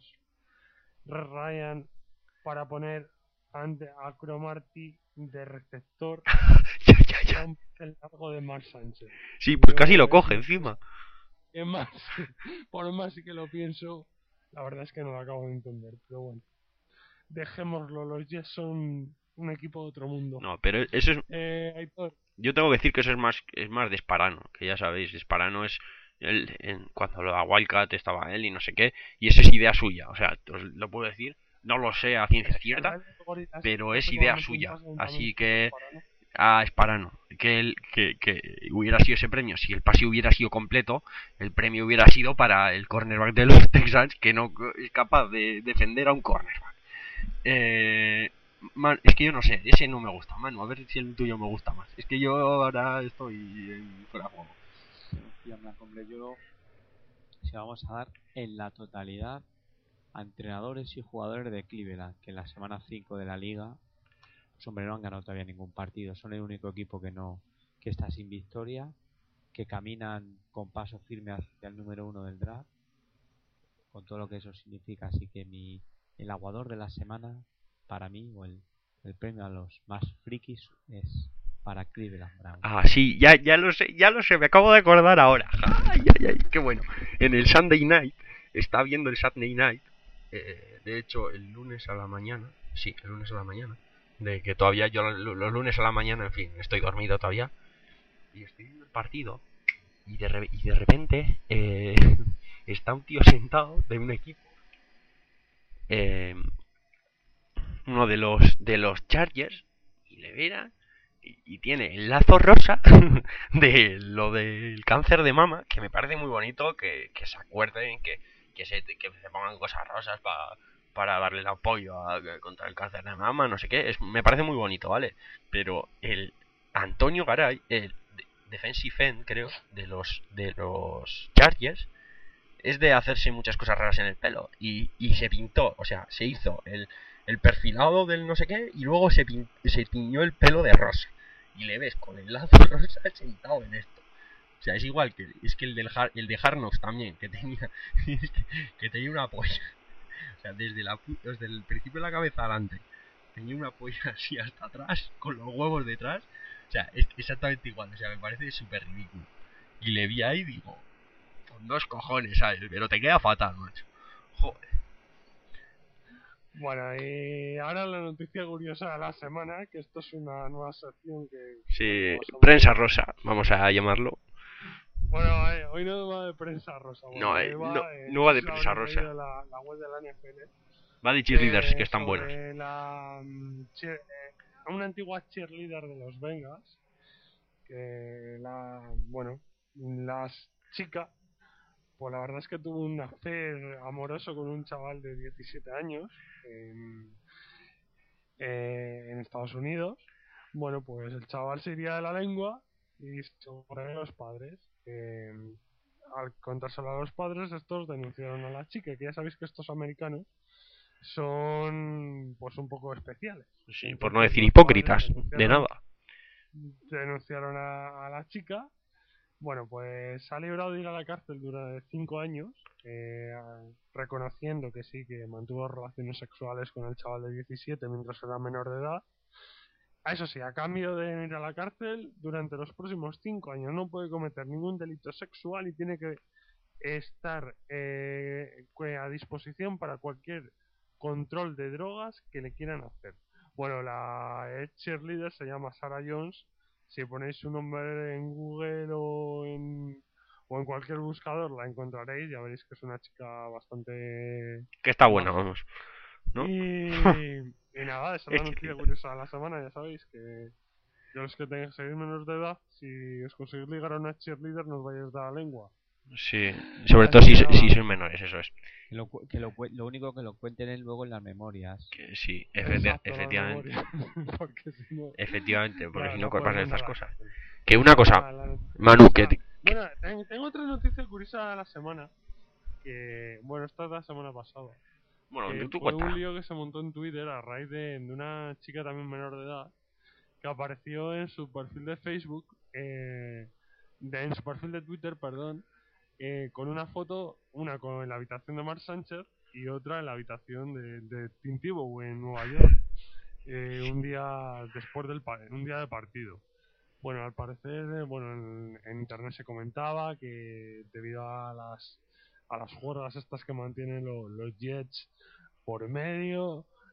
[SPEAKER 1] Ryan para poner ante a Cromarty de receptor
[SPEAKER 3] Ya, ya, ya.
[SPEAKER 1] a un el largo de Mark Sánchez.
[SPEAKER 3] Sí, pues
[SPEAKER 1] Yo,
[SPEAKER 3] casi lo
[SPEAKER 1] eh,
[SPEAKER 3] coge encima.
[SPEAKER 1] Es más, por más que lo pienso, la verdad es que no lo acabo de entender, pero bueno. Dejémoslo, los Jets son un equipo de otro mundo.
[SPEAKER 3] No, pero eso es...
[SPEAKER 1] Eh, Aitor.
[SPEAKER 3] Yo tengo que decir que eso es más es más de Sparano, que ya sabéis, Sparano es el, en, cuando la Wildcat estaba él y no sé qué, y eso es idea suya, o sea, os lo puedo decir, no lo sé a ciencia cierta, pero es idea suya, así que a Sparano, que, el, que, que hubiera sido ese premio, si el pase hubiera sido completo, el premio hubiera sido para el cornerback de los Texans, que no es capaz de defender a un cornerback. Eh... Man, es que yo no sé, ese no me gusta, Manu, a ver si el tuyo me gusta más. Es que yo ahora estoy en fuera de juego.
[SPEAKER 2] Y en blanco, hombre, yo si vamos a dar en la totalidad a entrenadores y jugadores de Cleveland, que en la semana cinco de la liga, pues hombre, no han ganado todavía ningún partido, son el único equipo que no que está sin victoria, que caminan con paso firme hacia el número uno del draft, con todo lo que eso significa. Así que mi el aguador de la semana para mí, o el, el premio a los más frikis, es para Cleveland Browns.
[SPEAKER 3] Ah, sí, ya, ya lo sé, ya lo sé, me acabo de acordar ahora. Ay, ay, ay, qué bueno. En el Sunday Night, está viendo el Sunday Night, eh, de hecho, el lunes a la mañana, sí, el lunes a la mañana, de que todavía yo los lunes a la mañana, en fin, estoy dormido todavía, y estoy viendo el partido, y de, re, y de repente eh, está un tío sentado de un equipo, eh... uno de los de los Chargers, y le mira y, y tiene el lazo rosa de lo del cáncer de mama, que me parece muy bonito que, que se acuerden, que, que, se, que se pongan cosas rosas pa, para darle el apoyo a, contra el cáncer de mama, no sé qué, es, me parece muy bonito, ¿vale? Pero el Antonio Garay, el defensive end, creo, de los de los Chargers, es de hacerse muchas cosas raras en el pelo, y, y se pintó, o sea, se hizo el el perfilado del no sé qué, y luego se, pin, se tiñó el pelo de rosa. Y le ves con el lazo rosa sentado en esto. O sea, es igual que es que el del el de Harnox también, que tenía que, que tenía una polla. O sea, desde, la, desde el principio de la cabeza adelante, tenía una polla así hasta atrás, con los huevos detrás. O sea, es exactamente igual. O sea, me parece súper ridículo. Y le vi ahí y digo, con dos cojones, ¿sabes? Pero te queda fatal, macho. Joder.
[SPEAKER 1] Bueno, y ahora la noticia curiosa de la semana, que esto es una nueva sección que...
[SPEAKER 3] Sí, prensa rosa, vamos a llamarlo.
[SPEAKER 1] Bueno, eh, hoy no va de prensa rosa. Bueno,
[SPEAKER 3] no, eh,
[SPEAKER 1] va,
[SPEAKER 3] no,
[SPEAKER 1] eh,
[SPEAKER 3] no va de prensa rosa.
[SPEAKER 1] La, la web de la N F L.
[SPEAKER 3] Va de cheerleaders,
[SPEAKER 1] eh,
[SPEAKER 3] que están buenos.
[SPEAKER 1] La, um, cheer, eh, una antigua cheerleader de los Bengals, que la... Bueno, las chicas... Pues la verdad es que tuvo un affair amoroso con un chaval de diecisiete años en, eh, en Estados Unidos. Bueno, pues el chaval se iría de la lengua y sobre los padres. Eh, al contárselo a los padres, estos denunciaron a la chica, que ya sabéis que estos americanos son pues un poco especiales.
[SPEAKER 3] Sí, por no decir hipócritas, de nada.
[SPEAKER 1] Denunciaron a, a la chica. Bueno, pues ha librado de ir a la cárcel durante cinco años, eh, reconociendo que sí, que mantuvo relaciones sexuales con el chaval de diecisiete mientras era menor de edad. Eso sí, a cambio de ir a la cárcel, durante los próximos cinco años no puede cometer ningún delito sexual y tiene que estar eh, a disposición para cualquier control de drogas que le quieran hacer. Bueno, la cheerleader se llama Sarah Jones. Si ponéis su nombre en Google o en, o en cualquier buscador la encontraréis. Ya veréis que es una chica bastante...
[SPEAKER 3] Que está buena, vamos, ¿no?
[SPEAKER 1] Y, y nada, esa es la noticia curiosa de la semana. Ya sabéis que los que tengáis que seguir menos de edad, si os conseguís ligar a una cheerleader, no os vayáis de la lengua.
[SPEAKER 3] Sí, sobre todo si, si sois menores, eso es.
[SPEAKER 2] Que lo, que lo, lo único que lo cuenten luego en las memorias.
[SPEAKER 3] Que sí, efecti Exacto, efectivamente.
[SPEAKER 1] porque si no...
[SPEAKER 3] Efectivamente, porque claro, si no,
[SPEAKER 1] no
[SPEAKER 3] pasan estas
[SPEAKER 1] la...
[SPEAKER 3] cosas. Que una cosa, la Manu, que... que...
[SPEAKER 1] Bueno, tengo otra noticia curiosa de la semana. Que, bueno, esta es de la semana pasada.
[SPEAKER 3] Bueno,
[SPEAKER 1] que
[SPEAKER 3] tú
[SPEAKER 1] fue
[SPEAKER 3] cuenta.
[SPEAKER 1] un lío que se montó en Twitter a raíz de, de una chica también menor de edad que apareció en su perfil de Facebook, eh, de, en su perfil de Twitter, perdón, eh, con una foto, una con en la habitación de Mark Sánchez y otra en la habitación de, de Tim Tebow en Nueva York, eh, un día después del un día de partido. Bueno, al parecer, bueno, en, en internet se comentaba que debido a las a las juergas estas que mantienen lo, los Jets por medio,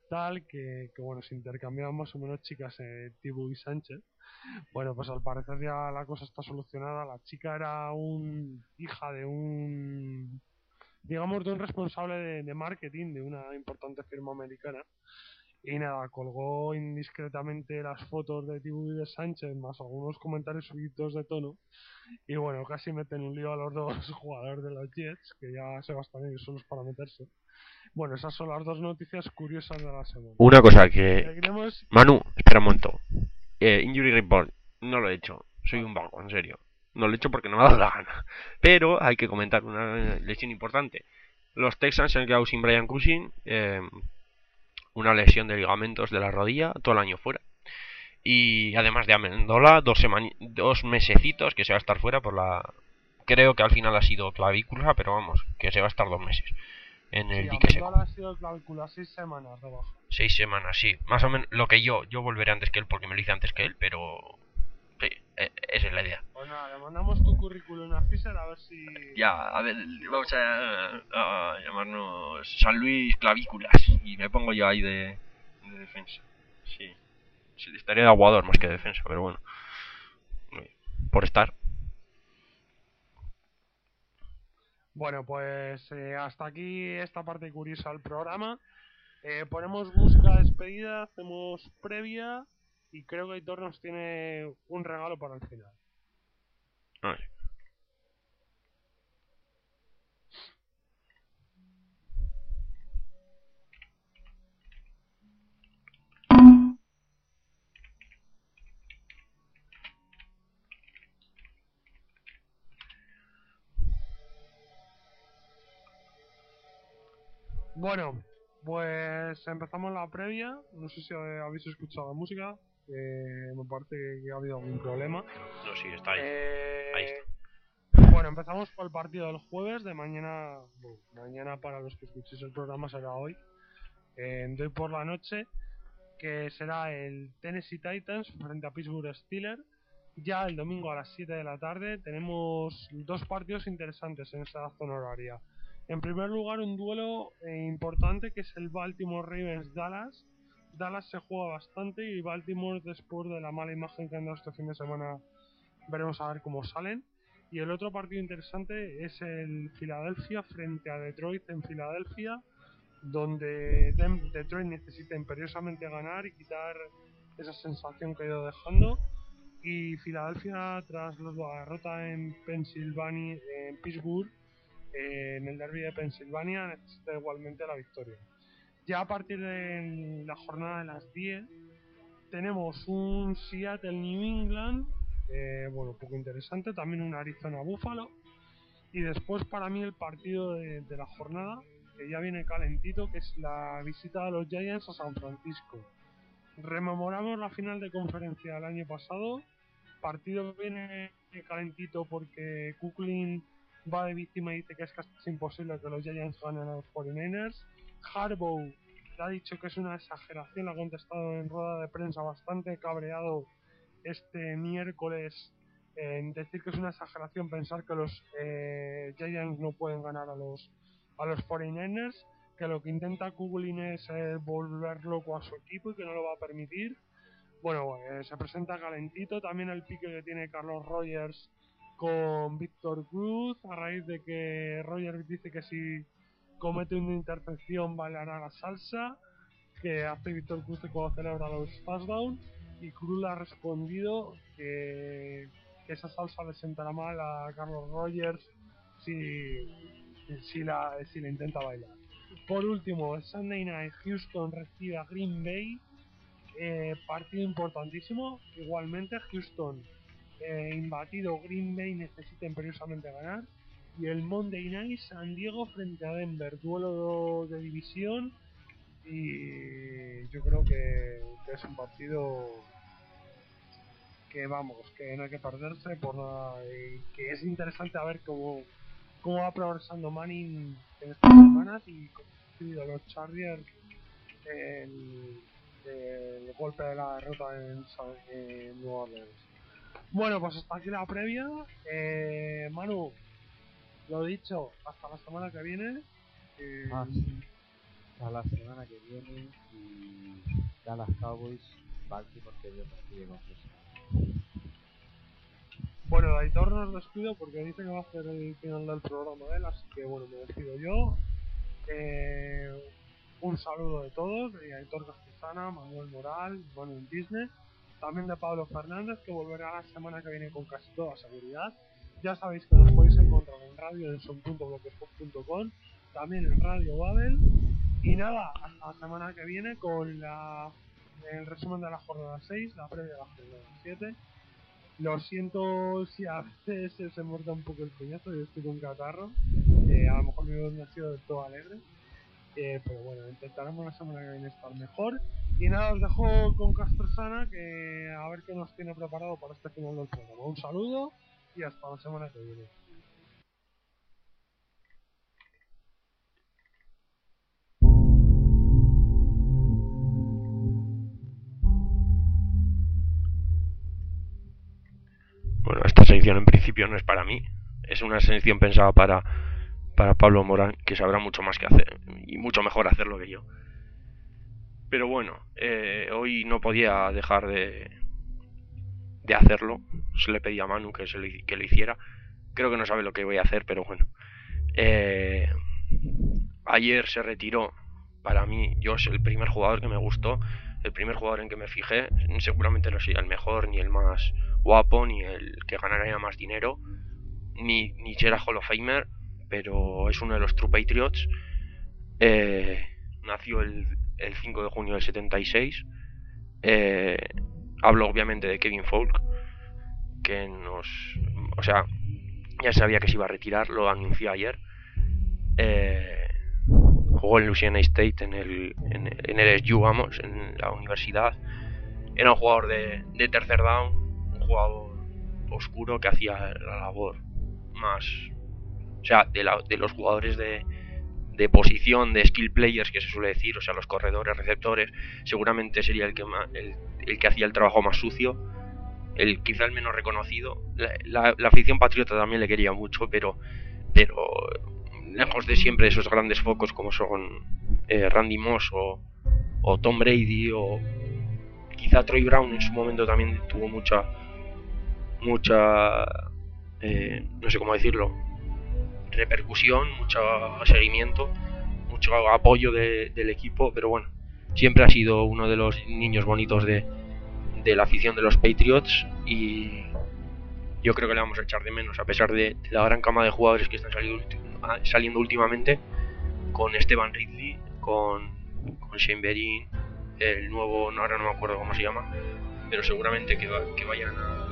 [SPEAKER 1] tal, que, que bueno, se intercambiaban más o menos chicas, eh, Tibu y Sánchez. Bueno, pues al parecer ya la cosa está solucionada. La chica era un hija de un, digamos, de un responsable de, de marketing de una importante firma americana. Y nada, colgó indiscretamente las fotos de Tibu y de Sánchez, más algunos comentarios subidos de tono. Y bueno, casi meten un lío a los dos jugadores de los Jets, que ya se bastan ellos solos para meterse. Bueno, esas son las dos noticias curiosas de la semana.
[SPEAKER 3] Una cosa que...
[SPEAKER 1] Seguiremos...
[SPEAKER 3] Manu, espera un momento. Eh, Injury Report, no lo he hecho. Soy
[SPEAKER 1] Vale.
[SPEAKER 3] un vago, en serio. No lo he hecho porque no me ha dado la gana. Pero hay que comentar una lesión importante. Los Texans se han quedado sin Brian Cushing. Eh, una lesión de ligamentos de la rodilla, todo el año fuera. Y además de Amendola, dos, semani- dos mesecitos que se va a estar fuera por la... Creo que al final ha sido clavícula, pero vamos, que se va a estar dos meses en el
[SPEAKER 1] Sí,
[SPEAKER 3] dique seco.
[SPEAKER 1] Amendola ha sido clavícula, seis semanas de baja.
[SPEAKER 3] Seis semanas, sí. Más o menos lo que yo. Yo volveré antes que él porque me lo hice antes que él, pero... Sí, e- esa es la idea.
[SPEAKER 1] Pues nada, le mandamos tu currículum a Fisher a ver si...
[SPEAKER 3] Ya, a ver, vamos a, a llamarnos San Luis Clavículas. Y me pongo yo ahí de, de defensa. Sí. Sí, estaría de aguador más que de defensa, pero bueno. Por estar.
[SPEAKER 1] Bueno, pues eh, hasta aquí esta parte curiosa del programa. Eh, ponemos música de despedida, hacemos previa y creo que Aitor nos tiene un regalo para el final.
[SPEAKER 3] No sé.
[SPEAKER 1] Bueno, pues empezamos la previa. No sé si habéis escuchado la música. Eh, me parece que ha habido algún problema.
[SPEAKER 3] No, sí, está ahí.
[SPEAKER 1] Eh,
[SPEAKER 3] Ahí está.
[SPEAKER 1] Bueno, empezamos por el partido del jueves. De mañana, bueno, mañana para los que escuchéis el programa será hoy. Eh, de hoy por la noche, que será el Tennessee Titans frente a Pittsburgh Steelers. Ya el domingo a las siete de la tarde tenemos dos partidos interesantes en esa zona horaria. En primer lugar, un duelo eh, importante que es el Baltimore Ravens-Dallas. Dallas se juega bastante y Baltimore, después de la mala imagen que han dado este fin de semana, veremos a ver cómo salen. Y el otro partido interesante es el Filadelfia frente a Detroit en Filadelfia, donde Detroit necesita imperiosamente ganar y quitar esa sensación que ha ido dejando. Y Filadelfia, tras la derrota en Pensilvania, en Pittsburgh, eh, en el derby de Pensilvania, necesita igualmente la victoria. Ya a partir de la jornada de las diez tenemos un Seattle New England, eh, bueno, poco interesante, también un Arizona Buffalo, y después para mí el partido de, de la jornada, que ya viene calentito, que es la visita de los Giants a San Francisco. Rememoramos la final de conferencia del año pasado. Partido viene calentito porque Kuklin va de víctima y dice que es casi imposible que los Giants ganen a los cuarenta y nueve ers. Harbaugh le ha dicho que es una exageración, ha contestado en rueda de prensa bastante cabreado este miércoles en decir que es una exageración pensar que los eh, Giants no pueden ganar a los a los cuarenta y nueve ers, que lo que intenta Kuklin es eh, volver loco a su equipo y que no lo va a permitir. Bueno, eh, se presenta calentito también el pique que tiene Carlos Rogers con Víctor Cruz, a raíz de que Rogers dice que si comete una intercepción bailará la salsa, que hace Víctor Cruz cuando celebra los touchdowns, y Cruz le ha respondido que, que esa salsa le sentará mal a Carlos Rogers si, si, la, si la intenta bailar. Por último, el Sunday Night, Houston recibe a Green Bay. Eh, partido importantísimo. Igualmente Houston eh, imbatido, Green Bay necesita imperiosamente ganar. Y el Monday Night, San Diego frente a Denver, duelo de división, y yo creo que, que es un partido que vamos, que no hay que perderse por nada, y que es interesante a ver cómo, cómo va progresando Manning en estas semanas y cómo han recibido los Chargers el, el golpe de la derrota en, en Nueva Orleans. Bueno, pues hasta aquí la previa. Eh, Manu, lo dicho, hasta la semana que viene. Eh,
[SPEAKER 2] Ah, sí. hasta la semana que viene y Dallas Cowboys, Baltimore, que Dios nos cuide con eso.
[SPEAKER 1] Bueno, Aitor nos despido porque dice que va a hacer el final del programa de él, así que bueno, me despido yo. Eh, un saludo de todos, de Aitor Castizana, Manuel Moral, Manuel Disney, también de Pablo Fernández, que volverá la semana que viene con casi toda seguridad. Ya sabéis que nos podéis encontrar en radio en son punto blogspot punto com, también en Radio Babel. Y nada, hasta la semana que viene con la el resumen de la jornada seis, la previa de la jornada siete. Lo siento si a veces se muerda un poco el coñazo, yo estoy con catarro, eh, a lo mejor mi voz no ha sido del todo alegre, eh, pero bueno, intentaremos la semana que viene estar mejor. Y nada, os dejo con Castrosana, que a ver qué nos tiene preparado para este final del programa. Un saludo y hasta la semana que viene.
[SPEAKER 3] Bueno, esta sección en principio no es para mí, es una sección pensada para, para Pablo Morán, que sabrá mucho más que hacer y mucho mejor hacerlo que yo. Pero bueno, eh, hoy no podía dejar de, de hacerlo, se le pedí a Manu que, se lo, que lo hiciera. Creo que no sabe lo que voy a hacer, pero bueno. Eh, ayer se retiró, para mí, yo es el primer jugador que me gustó, el primer jugador en que me fijé. Seguramente no soy el mejor, ni el más guapo, ni el que ganaría más dinero, ni, ni será Hall of Famer, pero es uno de los True Patriots. Eh, nació el, el cinco de junio del setenta y seis. Eh, hablo obviamente de Kevin Faulk, que nos... O sea, ya sabía que se iba a retirar, lo anunció ayer. Eh, jugó en Louisiana State, en el, en, en el S U, vamos, en la universidad. Era un jugador de, de tercer down, un jugador oscuro que hacía la labor más... O sea, de, la, de los jugadores de, de posición, de skill players que se suele decir, o sea, los corredores, receptores, seguramente sería el que, más, el, el que hacía el trabajo más sucio, el quizá el menos reconocido. La, la, la afición patriota también le quería mucho, pero, pero lejos de siempre esos grandes focos como son eh, Randy Moss o, o Tom Brady, o quizá Troy Brown en su momento también tuvo mucha, mucha, eh, no sé cómo decirlo, repercusión, mucho seguimiento, mucho apoyo de, del equipo, pero bueno, siempre ha sido uno de los niños bonitos de, de la afición de los Patriots, y yo creo que le vamos a echar de menos, a pesar de, de la gran cama de jugadores que están saliendo, saliendo últimamente, con Esteban Ridley, con, con Shane Vereen, el nuevo, no, ahora no me acuerdo cómo se llama, pero seguramente que, va, que vayan a,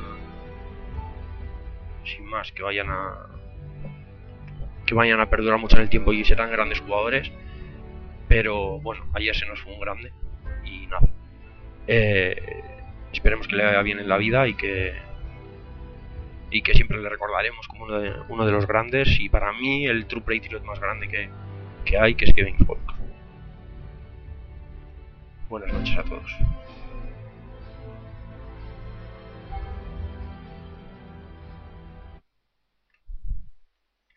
[SPEAKER 3] sin más, que vayan a que vayan a perdurar mucho en el tiempo y serán grandes jugadores. Pero bueno, ayer se nos fue un grande y nada, eh, esperemos que le vaya bien en la vida y que y que siempre le recordaremos como uno de, uno de los grandes, y para mí el True Patriot más grande que, que hay, que es Kevin Faulk. Buenas noches a todos.